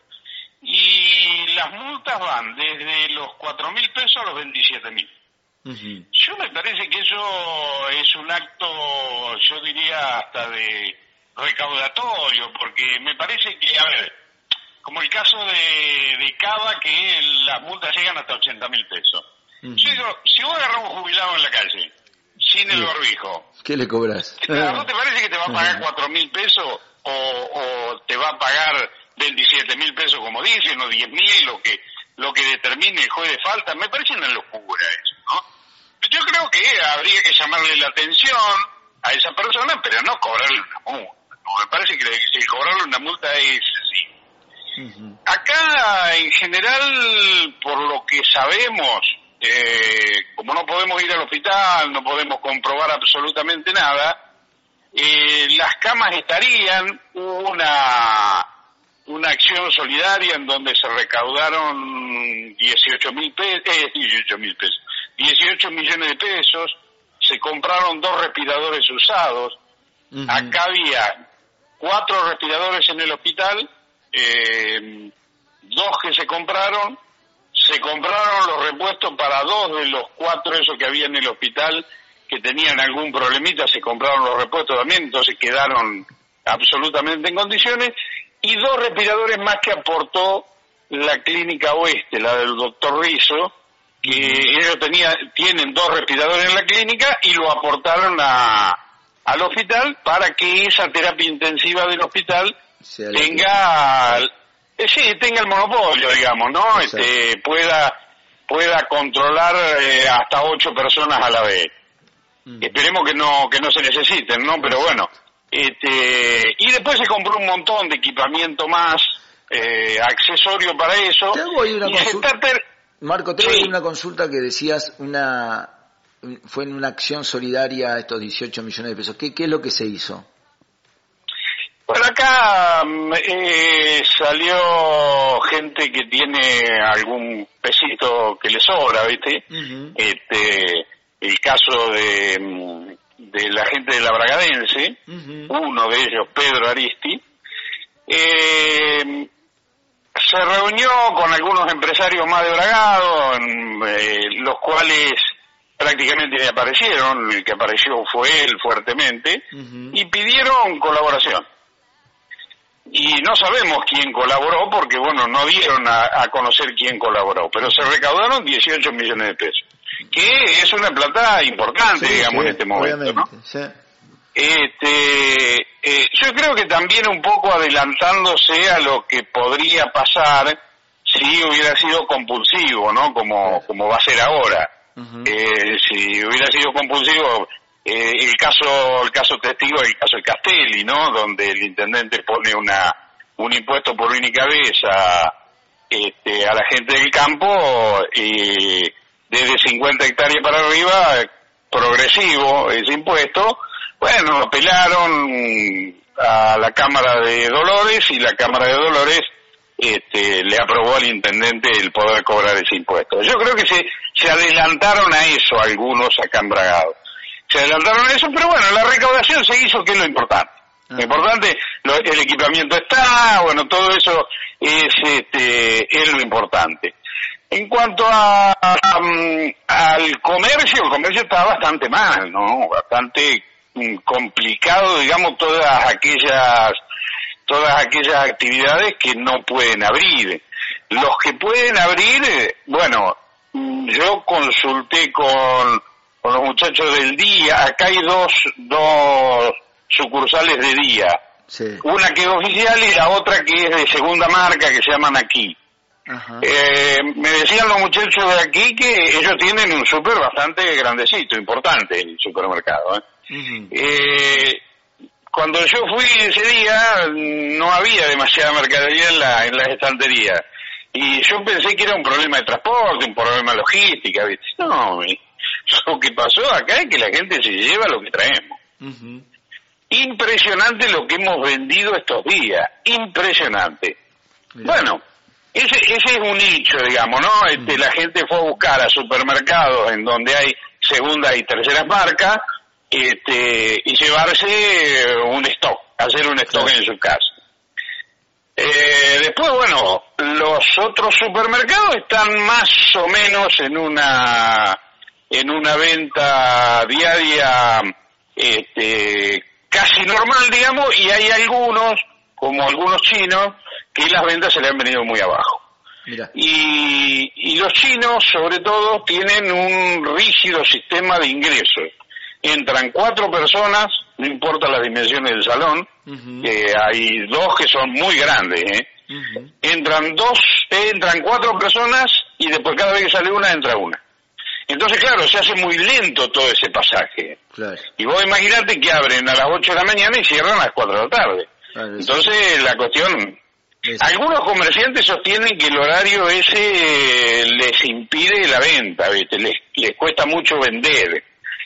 Y las multas van desde los cuatro mil pesos a los veintisiete mil. Uh-huh. Yo me parece que eso es un acto, yo diría hasta de recaudatorio, porque me parece que, a ver, como el caso de, de Cava, que las multas llegan hasta ochenta mil pesos. Uh-huh. Yo digo, si vos agarrás un jubilado en la calle, sin el barbijo, ¿qué le cobras? ¿No te parece que te va a pagar cuatro mil pesos o, o te va a pagar veintisiete mil pesos, como dicen, o diez mil, lo que, lo que determine el juez de falta? Me parece una locura eso, ¿no? Yo creo que habría que llamarle la atención a esa persona, pero no cobrarle una multa. No, me parece que si cobrarle una multa es así. Uh-huh. Acá, en general, por lo que sabemos, eh, como no podemos ir al hospital, no podemos comprobar absolutamente nada, eh, las camas estarían, una, una acción solidaria en donde se recaudaron dieciocho mil pesos, eh, dieciocho mil pesos. dieciocho millones de pesos, se compraron dos respiradores usados, uh-huh. acá había cuatro respiradores en el hospital, eh, dos que se compraron, se compraron los repuestos para dos de los cuatro esos que había en el hospital que tenían algún problemita, se compraron los repuestos también, entonces quedaron absolutamente en condiciones, y dos respiradores más que aportó la Clínica Oeste, la del doctor Rizzo, que ellos tenía, tienen dos respiradores en la clínica y lo aportaron a, al hospital para que esa terapia intensiva del hospital tenga, eh, sí, tenga el monopolio, digamos, ¿no? Este, pueda, pueda controlar eh, hasta ocho personas a la vez. Mm. Esperemos que no, que no se necesiten, ¿no? Pero bueno, este, y después se compró un montón de equipamiento más, eh, accesorio para eso. Te hago ahí una y consulta. se está ter- Marco, tengo sí. una consulta que decías, una fue en una acción solidaria estos dieciocho millones de pesos. ¿Qué, qué es lo que se hizo? Bueno, acá eh, salió gente que tiene algún pesito que le sobra, ¿viste? Uh-huh. Este, el caso de, de la gente de la Bragadense, uh-huh. uno de ellos, Pedro Aristi, eh, se reunió con algunos empresarios más de Bragado, en, eh, los cuales prácticamente ni aparecieron, el que apareció fue él fuertemente, uh-huh. y pidieron colaboración. Y no sabemos quién colaboró porque, bueno, no dieron a, a conocer quién colaboró, pero se recaudaron dieciocho millones de pesos, que es una plata importante, sí, digamos, sí, en este momento, ¿no? Sí. Este, eh, yo creo que también un poco adelantándose a lo que podría pasar si hubiera sido compulsivo, ¿no? Como, como va a ser ahora. Uh-huh. Eh, si hubiera sido compulsivo, eh, el caso, el caso testigo es el caso de Castelli, ¿no? Donde el intendente pone una, un impuesto por única vez a, este, a la gente del campo, y desde cincuenta hectáreas para arriba, progresivo ese impuesto. Bueno, apelaron a la Cámara de Dolores y la Cámara de Dolores este, le aprobó al intendente el poder cobrar ese impuesto. Yo creo que se, se adelantaron a eso algunos acá en Bragado. Se adelantaron a eso, pero bueno, la recaudación se hizo, que es lo importante. Lo importante, lo, el equipamiento está, bueno, todo eso es, este, es lo importante. En cuanto a, a, al comercio, el comercio está bastante mal, ¿no? Bastante mm, complicado, digamos, todas aquellas todas aquellas actividades que no pueden abrir. Los que pueden abrir, bueno, yo consulté con, con los muchachos del día, acá hay dos, dos sucursales de día, sí. Una que es oficial y la otra que es de segunda marca, que se llaman Aquí. Ajá. Eh, me decían los muchachos de Aquí que ellos tienen un súper bastante grandecito, importante el supermercado. ¿eh? Uh-huh. Eh, cuando yo fui ese día no había demasiada mercadería en, la, en las estanterías y yo pensé que era un problema de transporte, un problema de logística, ¿viste? No, lo que pasó acá es que la gente se lleva lo que traemos. Uh-huh. Impresionante lo que hemos vendido estos días, impresionante. Mirá. Bueno, ese, ese es un nicho, digamos, ¿no? Este, uh-huh. La gente fue a buscar a supermercados en donde hay segunda y terceras marcas, este, y llevarse un stock, hacer un stock claro. en su casa. Eh, después, bueno, los otros supermercados están más o menos en una en una venta diaria este, casi normal, digamos, y hay algunos, como algunos chinos, que las ventas se le han venido muy abajo. Mira. Y, y los chinos, sobre todo, tienen un rígido sistema de ingresos. Entran cuatro personas, no importa las dimensiones del salón, uh-huh. eh, hay dos que son muy grandes, ¿eh? Uh-huh. Entran dos, eh, entran cuatro personas y después cada vez que sale una, entra una. Entonces, claro, se hace muy lento todo ese pasaje. Claro. Y vos imaginate que abren a las ocho de la mañana y cierran a las cuatro de la tarde. Claro, entonces, la cuestión... Eso. Algunos comerciantes sostienen que el horario ese les impide la venta, ¿viste? Les, les cuesta mucho vender.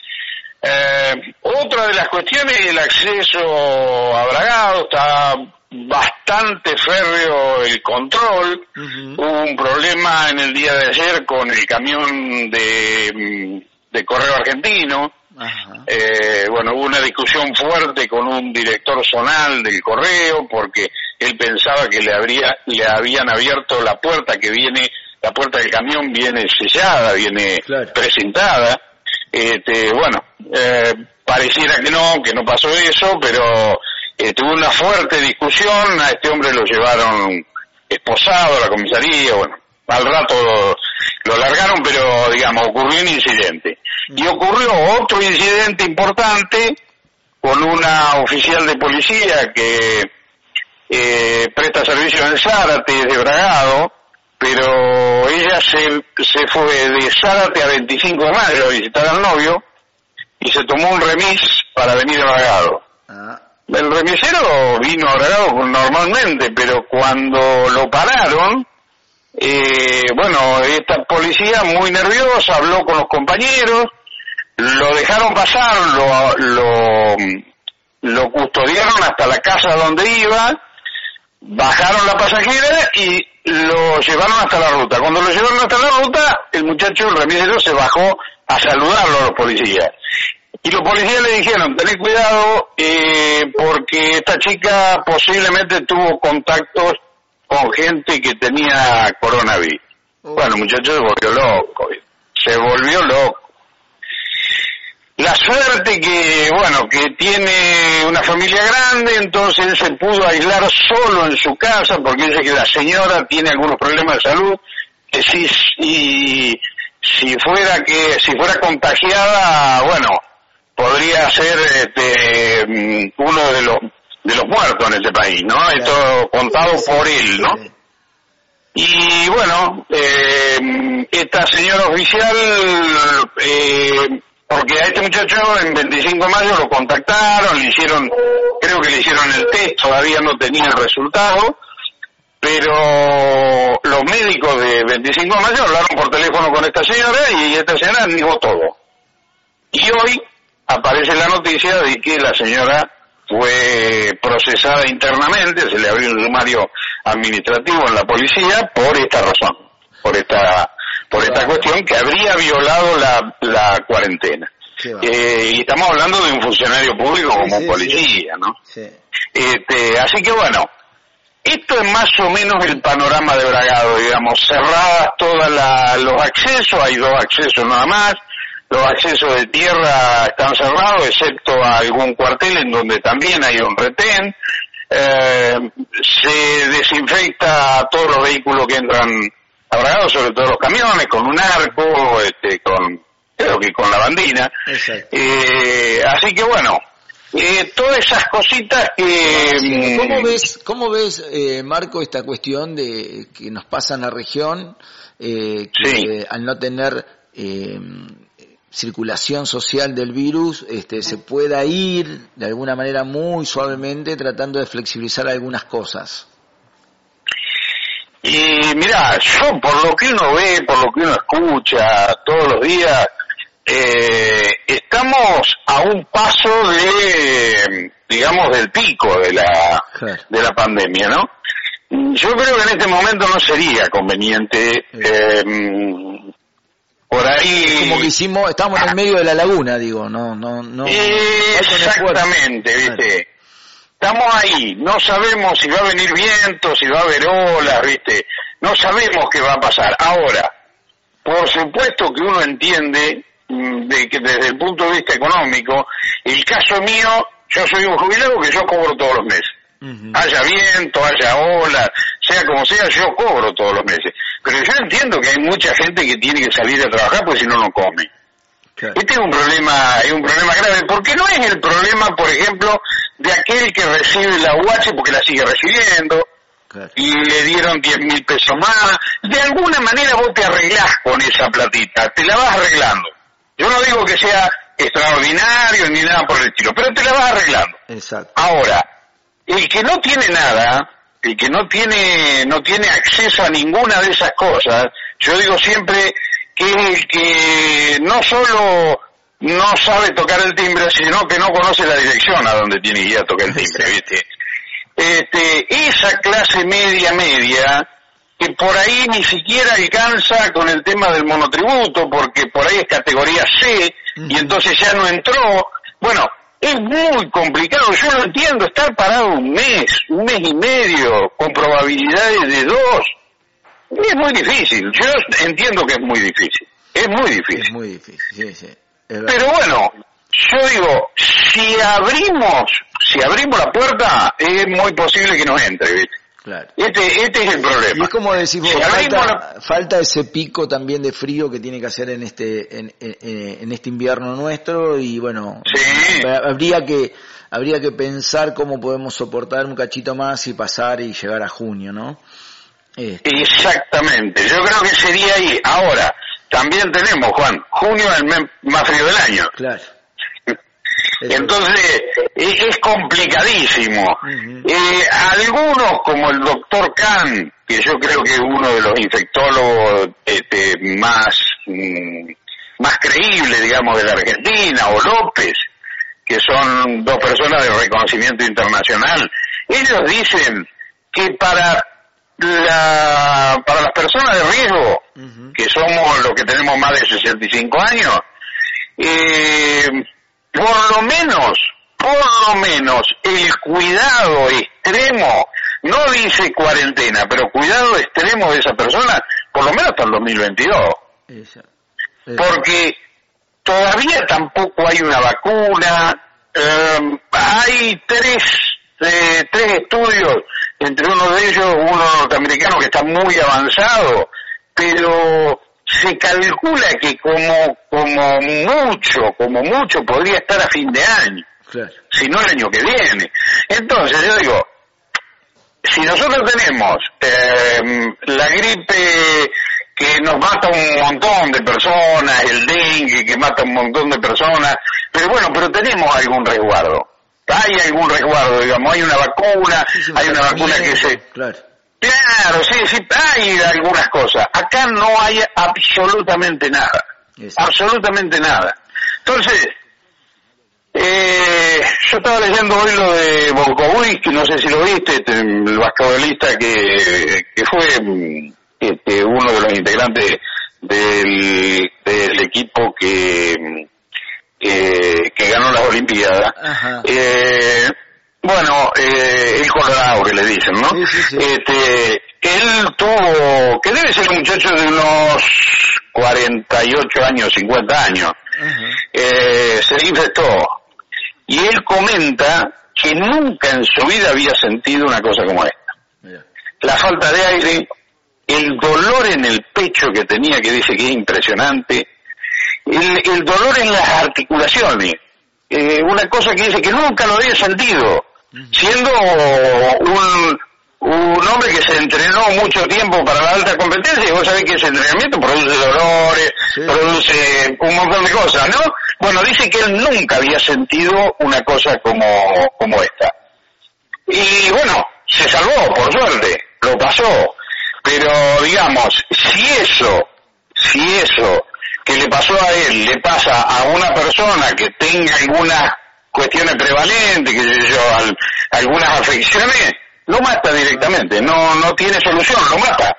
Eh, otra de las cuestiones es el acceso a Bragado, está bastante férreo el control. Uh-huh. Hubo un problema en el día de ayer con el camión de, de Correo Argentino. Uh-huh. Eh, bueno, hubo una discusión fuerte con un director zonal del Correo porque él pensaba que le, habría, le habían abierto la puerta que viene, la puerta del camión viene sellada, viene claro. precintada. Este, bueno, eh, pareciera que no, que no pasó eso, pero eh, tuvo una fuerte discusión, a este hombre lo llevaron esposado a la comisaría, bueno, al rato lo, lo largaron, pero digamos, ocurrió un incidente. Y ocurrió otro incidente importante con una oficial de policía que eh, presta servicio en Zárate, de Bragado, pero ella se, se fue de Zárate a veinticinco de mayo a visitar al novio y se tomó un remis para venir a Bragado. Ah. El remisero vino a Bragado normalmente, pero cuando lo pararon, eh, bueno, esta policía muy nerviosa habló con los compañeros, lo dejaron pasar, lo, lo, lo custodiaron hasta la casa donde iba, bajaron la pasajera y lo llevaron hasta la ruta. Cuando lo llevaron hasta la ruta, el muchacho, el remisero, se bajó a saludarlo a los policías. Y los policías le dijeron, tened cuidado, eh, porque esta chica posiblemente tuvo contactos con gente que tenía coronavirus. Oh. Bueno, el muchacho se volvió loco, se volvió loco. La suerte que, bueno, que tiene una familia grande, entonces él se pudo aislar solo en su casa, porque dice que la señora tiene algunos problemas de salud, que si, y, si fuera que, si fuera contagiada, bueno, podría ser este, uno de los, de los muertos en este país, ¿no? Esto contado por él, ¿no? Y bueno, eh, esta señora oficial, eh, porque a este muchacho en veinticinco de mayo lo contactaron, le hicieron, creo que le hicieron el test, todavía no tenía el resultado, pero los médicos de veinticinco de mayo hablaron por teléfono con esta señora y esta señora negó todo. Y hoy aparece la noticia de que la señora fue procesada internamente, se le abrió un sumario administrativo en la policía por esta razón, por esta por esta cuestión que habría violado la, la cuarentena. Eh, y estamos hablando de un funcionario público como sí, un policía, sí. ¿no? Sí. Este, así que bueno, esto es más o menos el panorama de Bragado, digamos, cerradas todos los accesos, hay dos accesos nada más, los accesos de tierra están cerrados, excepto a algún cuartel en donde también hay un retén. Eh, se desinfecta a todos los vehículos que entran a Bragado, sobre todo los camiones, con un arco, este, con creo que con la bandina. Eh, así que bueno, eh, todas esas cositas que... Sí, ¿Cómo ves, cómo ves eh, Marco, esta cuestión de que nos pasa en la región, eh, que sí. al no tener eh, circulación social del virus, este, se pueda ir de alguna manera muy suavemente tratando de flexibilizar algunas cosas? Y mira, yo por lo que uno ve, por lo que uno escucha todos los días, eh, estamos a un paso de, digamos, del pico de la, claro. de la pandemia, ¿no? Yo creo que en este momento no sería conveniente, eh, por ahí... Como que hicimos, estamos en el medio de la laguna, digo, no, no, no. Eh, exactamente, ¿viste? Estamos ahí, no sabemos si va a venir viento, si va a haber olas, ¿viste? No sabemos qué va a pasar. Ahora, por supuesto que uno entiende de que desde el punto de vista económico, el caso mío, yo soy un jubilado que yo cobro todos los meses. Uh-huh. Haya viento, haya olas, sea como sea, yo cobro todos los meses. Pero yo entiendo que hay mucha gente que tiene que salir a trabajar porque si no, no come. Claro. Este es un problema, es un problema grave, porque no es el problema, por ejemplo, de aquel que recibe la U H porque la sigue recibiendo, claro. y le dieron diez mil pesos más. De alguna manera vos te arreglás con esa platita, te la vas arreglando. Yo no digo que sea extraordinario ni nada por el estilo, pero te la vas arreglando. Exacto. Ahora, el que no tiene nada, el que no tiene, no tiene acceso a ninguna de esas cosas, yo digo siempre que es el que no solo no sabe tocar el timbre, sino que no conoce la dirección a donde tiene que ir a tocar el timbre, ¿viste? Este, esa clase media, media, que por ahí ni siquiera alcanza con el tema del monotributo, porque por ahí es categoría C, y entonces ya no entró. Bueno, es muy complicado, yo lo entiendo, estar parado un mes, un mes y medio, con probabilidades de dos, es muy difícil, yo entiendo que es muy difícil, es muy difícil. Es muy difícil, sí, sí. Pero bueno, yo digo, si abrimos, si abrimos la puerta, es muy posible que nos entre, ¿viste? Claro. Este, este es el problema. Y es como decimos, si falta, la... falta ese pico también de frío que tiene que hacer en este, en, en, en este invierno nuestro, y bueno, sí. habría que, habría que pensar cómo podemos soportar un cachito más y pasar y llegar a junio, ¿no? Este. Exactamente, yo creo que sería ahí. Ahora, también tenemos, Juan, junio es el mes más frío del año. Claro. Entonces, es, es complicadísimo. Uh-huh. Eh, algunos, como el doctor Kahn, que yo creo que es uno de los infectólogos este, más, mm, más creíbles, digamos, de la Argentina, o López, que son dos personas de reconocimiento internacional, ellos dicen que para la para las personas de riesgo, uh-huh. que somos los que tenemos más de sesenta y cinco años, eh, por lo menos, por lo menos, el cuidado extremo, no dice cuarentena, pero cuidado extremo de esa persona, por lo menos hasta el dos mil veintidós. Esa, esa. Porque todavía tampoco hay una vacuna, eh, hay tres, eh, tres estudios, entre uno de ellos, uno norteamericano que está muy avanzado, pero se calcula que como como mucho, como mucho podría estar a fin de año, claro. si no el año que viene. Entonces yo digo, si nosotros tenemos eh, la gripe que nos mata un montón de personas, el dengue que mata un montón de personas, pero bueno, pero tenemos algún resguardo, hay algún resguardo, digamos, hay una vacuna, sí, sí, hay una vacuna que se... Claro. Claro, sí, sí, hay algunas cosas. Acá no hay absolutamente nada. Exacto. Absolutamente nada. Entonces, eh, yo estaba leyendo hoy lo de Bokovic, que no sé si lo viste, el basquetbolista que, que fue este, uno de los integrantes del, del equipo que, que, que ganó las Olimpiadas. Ajá. Eh, Bueno, eh, el Colorado que le dicen, ¿no? Sí, sí, sí. Este, él tuvo, que debe ser un muchacho de unos cuarenta y ocho años, cincuenta años, eh, se infectó. Y él comenta que nunca en su vida había sentido una cosa como esta. Mira. La falta de aire, el dolor en el pecho que tenía, que dice que es impresionante, el, el dolor en las articulaciones, eh, una cosa que dice que nunca lo había sentido, siendo un, un hombre que se entrenó mucho tiempo para la alta competencia, y vos sabés que ese entrenamiento produce dolores, sí. produce un montón de cosas, ¿no? Bueno, dice que él nunca había sentido una cosa como, como esta. Y bueno, se salvó, por suerte, lo pasó. Pero, digamos, si eso, si eso que le pasó a él le pasa a una persona que tenga algunas cuestiones prevalentes, que sé yo, al, algunas afecciones, lo mata directamente, no no tiene solución, lo mata.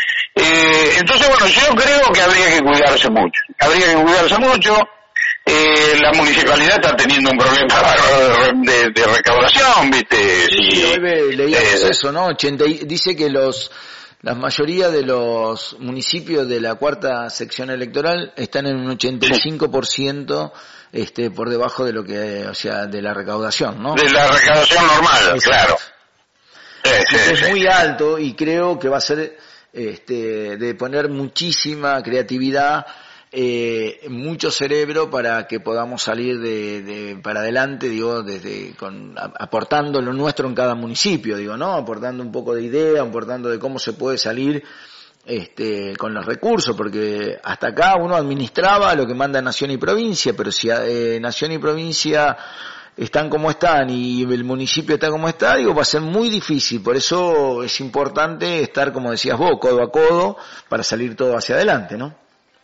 Eh, entonces, bueno, yo creo que habría que cuidarse mucho, habría que cuidarse mucho. Eh, la municipalidad está teniendo un problema de, de recaudación, ¿viste? Sí, sí, hoy leíamos eh, eso, ¿no? ochenta, dice que los la mayoría de los municipios de la cuarta sección electoral están en un ochenta y cinco por ciento este, por debajo de lo que, o sea, de la recaudación, ¿no? De la recaudación normal, exacto. Claro. Sí, sí, es sí. muy alto y creo que va a ser este, de poner muchísima creatividad, eh, mucho cerebro para que podamos salir de, de para adelante, digo, desde con aportando lo nuestro en cada municipio, digo, ¿no? Aportando un poco de idea, aportando de cómo se puede salir este con los recursos, porque hasta acá uno administraba lo que manda Nación y Provincia, pero si eh, Nación y Provincia están como están y el municipio está como está, digo, va a ser muy difícil. Por eso es importante estar, como decías vos, codo a codo para salir todo hacia adelante, ¿no?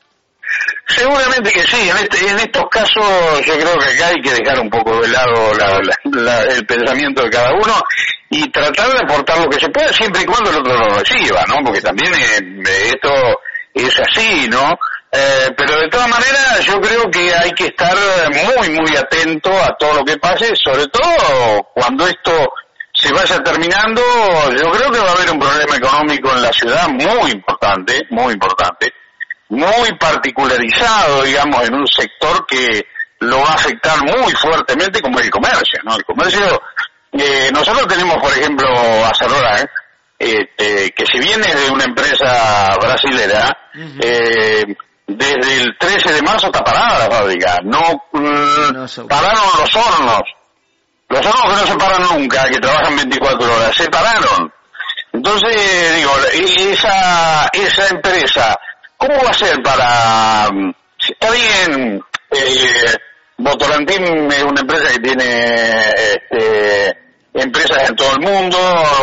Seguramente que sí, en, este, en estos casos yo creo que acá hay que dejar un poco de lado la, la, la, el pensamiento de cada uno y tratar de aportar lo que se pueda siempre y cuando el otro lo reciba, ¿no? Porque también eh, esto es así, ¿no? Eh, pero de todas maneras yo creo que hay que estar muy, muy atento a todo lo que pase, sobre todo cuando esto se vaya terminando. Yo creo que va a haber un problema económico en la ciudad muy importante, muy importante. muy particularizado, digamos, en un sector que lo va a afectar muy fuertemente, como el comercio, ¿no? El comercio, eh, nosotros tenemos, por ejemplo, Acerrola, ¿eh? este, que si viene de una empresa brasilera, uh-huh. eh, desde el trece de marzo está parada la fábrica, no, mm, no so... pararon los hornos, los hornos que no se paran nunca, que trabajan veinticuatro horas, se pararon. Entonces, digo, esa, esa empresa, ¿cómo va a ser para...? Está bien, eh, Votorantim es una empresa que tiene este, empresas en todo el mundo,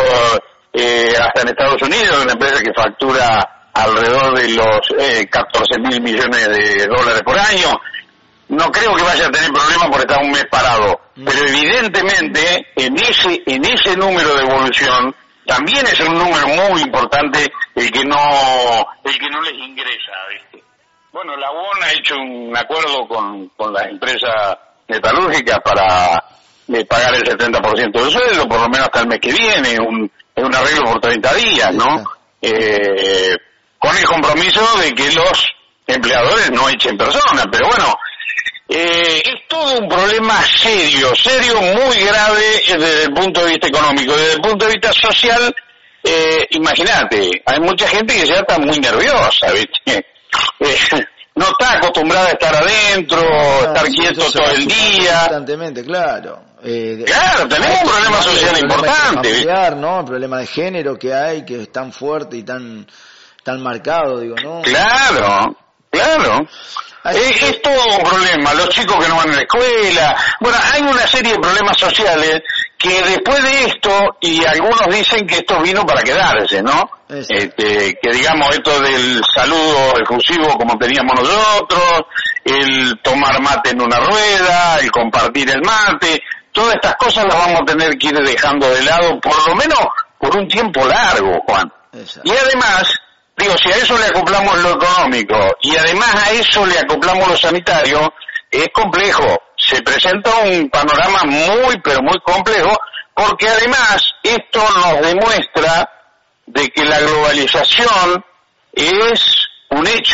eh, hasta en Estados Unidos, una empresa que factura alrededor de los eh, catorce mil millones de dólares por año. No creo que vaya a tener problemas por estar un mes parado, pero evidentemente en ese, en ese número de evolución también es un número muy importante el que no el que no les ingresa, ¿viste? Bueno, la U O N ha hecho un acuerdo con, con las empresas metalúrgicas para eh, pagar el setenta por ciento del sueldo, por lo menos hasta el mes que viene, un, es un arreglo por treinta días, ¿no? Eh, con el compromiso de que los empleadores no echen personas, pero bueno, eh, es todo un problema serio, serio, muy grave desde el punto de vista económico. Desde el punto de vista social, eh, imagínate, hay mucha gente que ya está muy nerviosa, ¿viste? Eh, no está acostumbrada a estar adentro, ah, estar sí, quieto todo el día. Constantemente, claro. Eh, claro, tenemos un problema social importante. Familiar, ¿no? El problema de género que hay, que es tan fuerte y tan, tan marcado, digo, ¿no? Claro, claro. Es, es todo un problema, los chicos que no van a la escuela, bueno, hay una serie de problemas sociales que después de esto, y algunos dicen que esto vino para quedarse, ¿no? Este, que digamos esto del saludo efusivo como teníamos nosotros, el tomar mate en una rueda, el compartir el mate, todas estas cosas las vamos a tener que ir dejando de lado, por lo menos por un tiempo largo, Juan. Exacto. Y además, digo, si a eso le acoplamos lo económico y además a eso le acoplamos lo sanitario, es complejo. Se presenta un panorama muy, pero muy complejo, porque además esto nos demuestra de que la globalización es un hecho.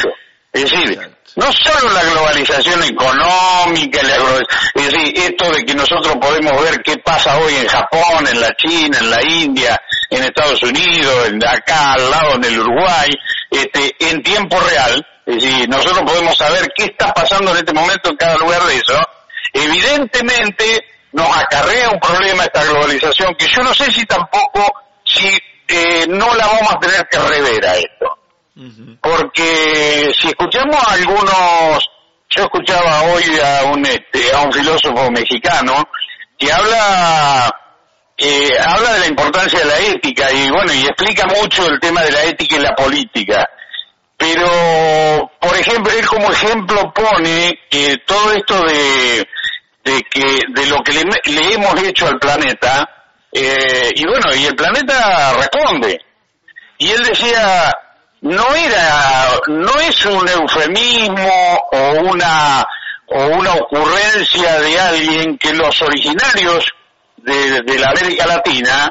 Es decir, no solo la globalización económica, la glo- es decir, esto de que nosotros podemos ver qué pasa hoy en Japón, en la China, en la India, en Estados Unidos, en acá al lado en el Uruguay, este, en tiempo real, es decir, nosotros podemos saber qué está pasando en este momento en cada lugar de eso. Evidentemente nos acarrea un problema esta globalización que yo no sé si tampoco, si eh, no la vamos a tener que rever a esto. Porque si escuchamos a algunos, yo escuchaba hoy a un este, a un filósofo mexicano que habla eh, habla de la importancia de la ética y bueno y explica mucho el tema de la ética y la política. Pero por ejemplo él como ejemplo pone que todo esto de de que de lo que le, le hemos hecho al planeta eh, y bueno y el planeta responde y él decía no era, no es un eufemismo o una o una ocurrencia de alguien que los originarios de, de la América Latina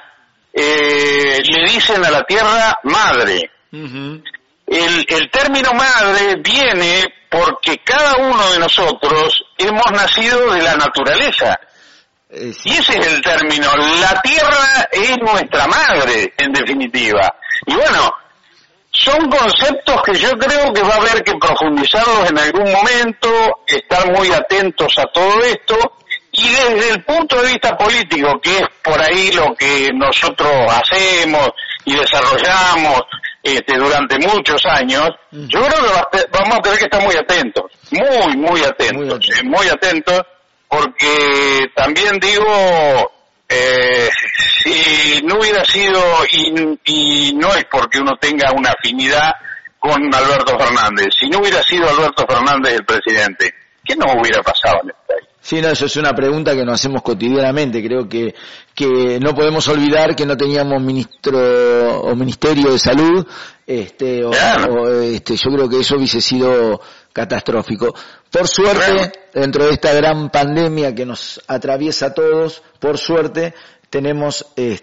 eh, le dicen a la tierra madre. Uh-huh. El, el término madre viene porque cada uno de nosotros hemos nacido de la naturaleza. Eh, sí. Y ese es el término. La tierra es nuestra madre, en definitiva. Y bueno, son conceptos que yo creo que va a haber que profundizarlos en algún momento, estar muy atentos a todo esto, y desde el punto de vista político, que es por ahí lo que nosotros hacemos y desarrollamos este, durante muchos años, mm. yo creo que va a, vamos a tener que estar muy atentos, muy, muy atentos, muy atentos, eh, muy atentos porque también digo... Eh, si no hubiera sido, y, y no es porque uno tenga una afinidad con Alberto Fernández, si no hubiera sido Alberto Fernández el presidente, ¿qué nos hubiera pasado en este país? Sí, no, eso es una pregunta que nos hacemos cotidianamente. Creo que que no podemos olvidar que no teníamos ministro o ministerio de salud, este, o, claro. o este, yo creo que eso hubiese sido catastrófico. Por suerte, claro. dentro de esta gran pandemia que nos atraviesa a todos, por suerte tenemos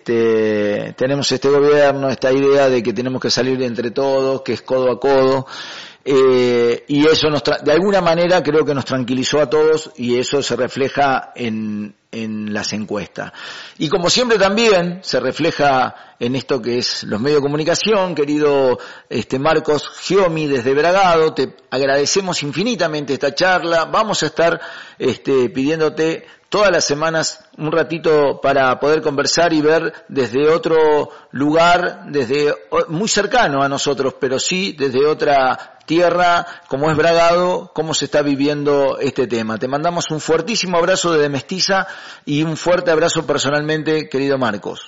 este tenemos este gobierno, esta idea de que tenemos que salir entre todos, que es codo a codo. Eh, y eso nos tra- de alguna manera creo que nos tranquilizó a todos y eso se refleja en, en las encuestas. Y como siempre también se refleja en esto que es los medios de comunicación, querido este Marcos Giomi desde Bragado, te agradecemos infinitamente esta charla, vamos a estar este pidiéndote todas las semanas un ratito para poder conversar y ver desde otro lugar, desde muy cercano a nosotros, pero sí desde otra tierra, como es Bragado, cómo se está viviendo este tema. Te mandamos un fuertísimo abrazo desde Mestiza y un fuerte abrazo personalmente, querido Marcos.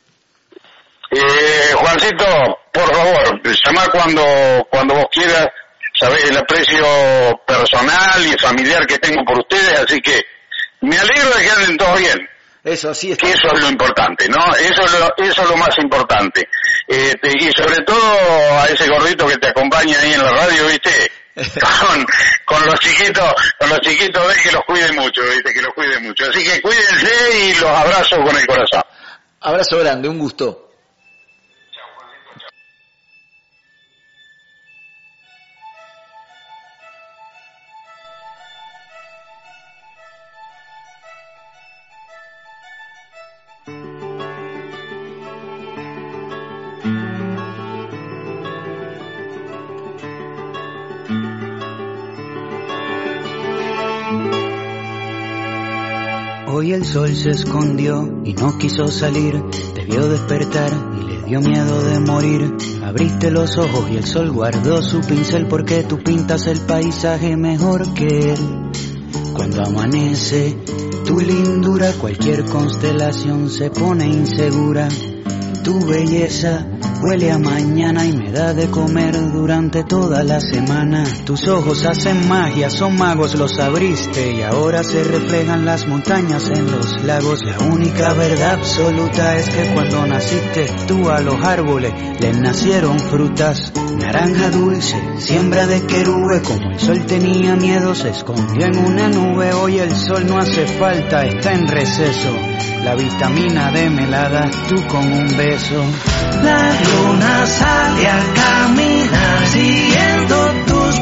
Eh, Juancito, por favor, llama cuando, cuando vos quieras, sabés el aprecio personal y familiar que tengo por ustedes, así que me alegro de que anden todos bien. Eso sí está. Que eso es lo importante, ¿no? Eso es lo, eso es lo más importante. Este, y sobre todo a ese gordito que te acompaña ahí en la radio, ¿viste? Con, con los chiquitos, con los chiquitos de que los cuide mucho, ¿viste? Que los cuide mucho. Así que cuídense y los abrazo con el corazón. Abrazo grande, un gusto. Hoy el sol se escondió y no quiso salir, te vio despertar y le dio miedo de morir. Abriste los ojos y el sol guardó su pincel porque tú pintas el paisaje mejor que él. Cuando amanece tu lindura, cualquier constelación se pone insegura. Tu belleza huele a mañana y me da de comer durante toda la semana. Tus ojos hacen magia, son magos, los abriste y ahora se reflejan las montañas en los lagos. La única verdad absoluta es que cuando naciste tú a los árboles les nacieron frutas. Naranja dulce, siembra de querube, como el sol tenía miedo se escondió en una nube. Hoy el sol no hace falta, está en receso. La vitamina D me la das tú con un beso. La luna sale a caminar siguiendo tus pupilas.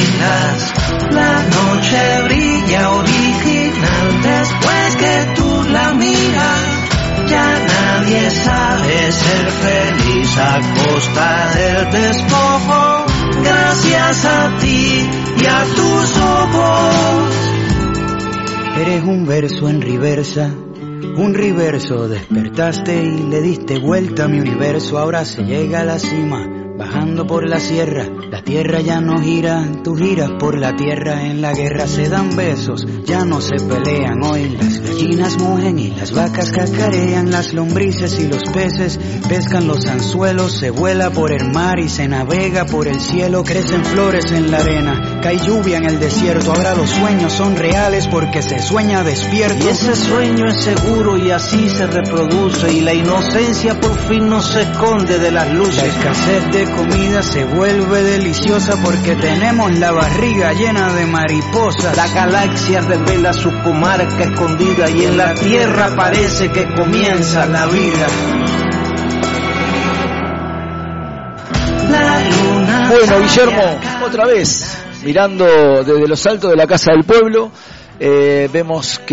bailas. La noche brilla original después que tú la miras. Ya nadie sabe ser feliz a costa del despojo. Gracias a ti y a tus ojos. Eres un verso en reversa, un reverso. Despertaste y le diste vuelta a mi universo. Ahora se llega a la cima, bajando por la sierra. La tierra ya no gira, tú giras por la tierra. En la guerra se dan besos, ya no se pelean. Hoy las gallinas mugen y las vacas cacarean. Las lombrices y los peces pescan los anzuelos. Se vuela por el mar y se navega por el cielo. Crecen flores en la arena, cae lluvia en el desierto. Ahora los sueños son reales porque se sueña despierto. Y ese sueño es seguro y así se reproduce. Y la inocencia por fin no se esconde de las luces. La escasez de comida se vuelve deliciosa porque tenemos la barriga llena de mariposas. La galaxia revela su comarca escondida y en la tierra parece que comienza la vida. La luna. Bueno, Guillermo, otra vez, mirando desde los altos de la Casa del Pueblo, eh, vemos que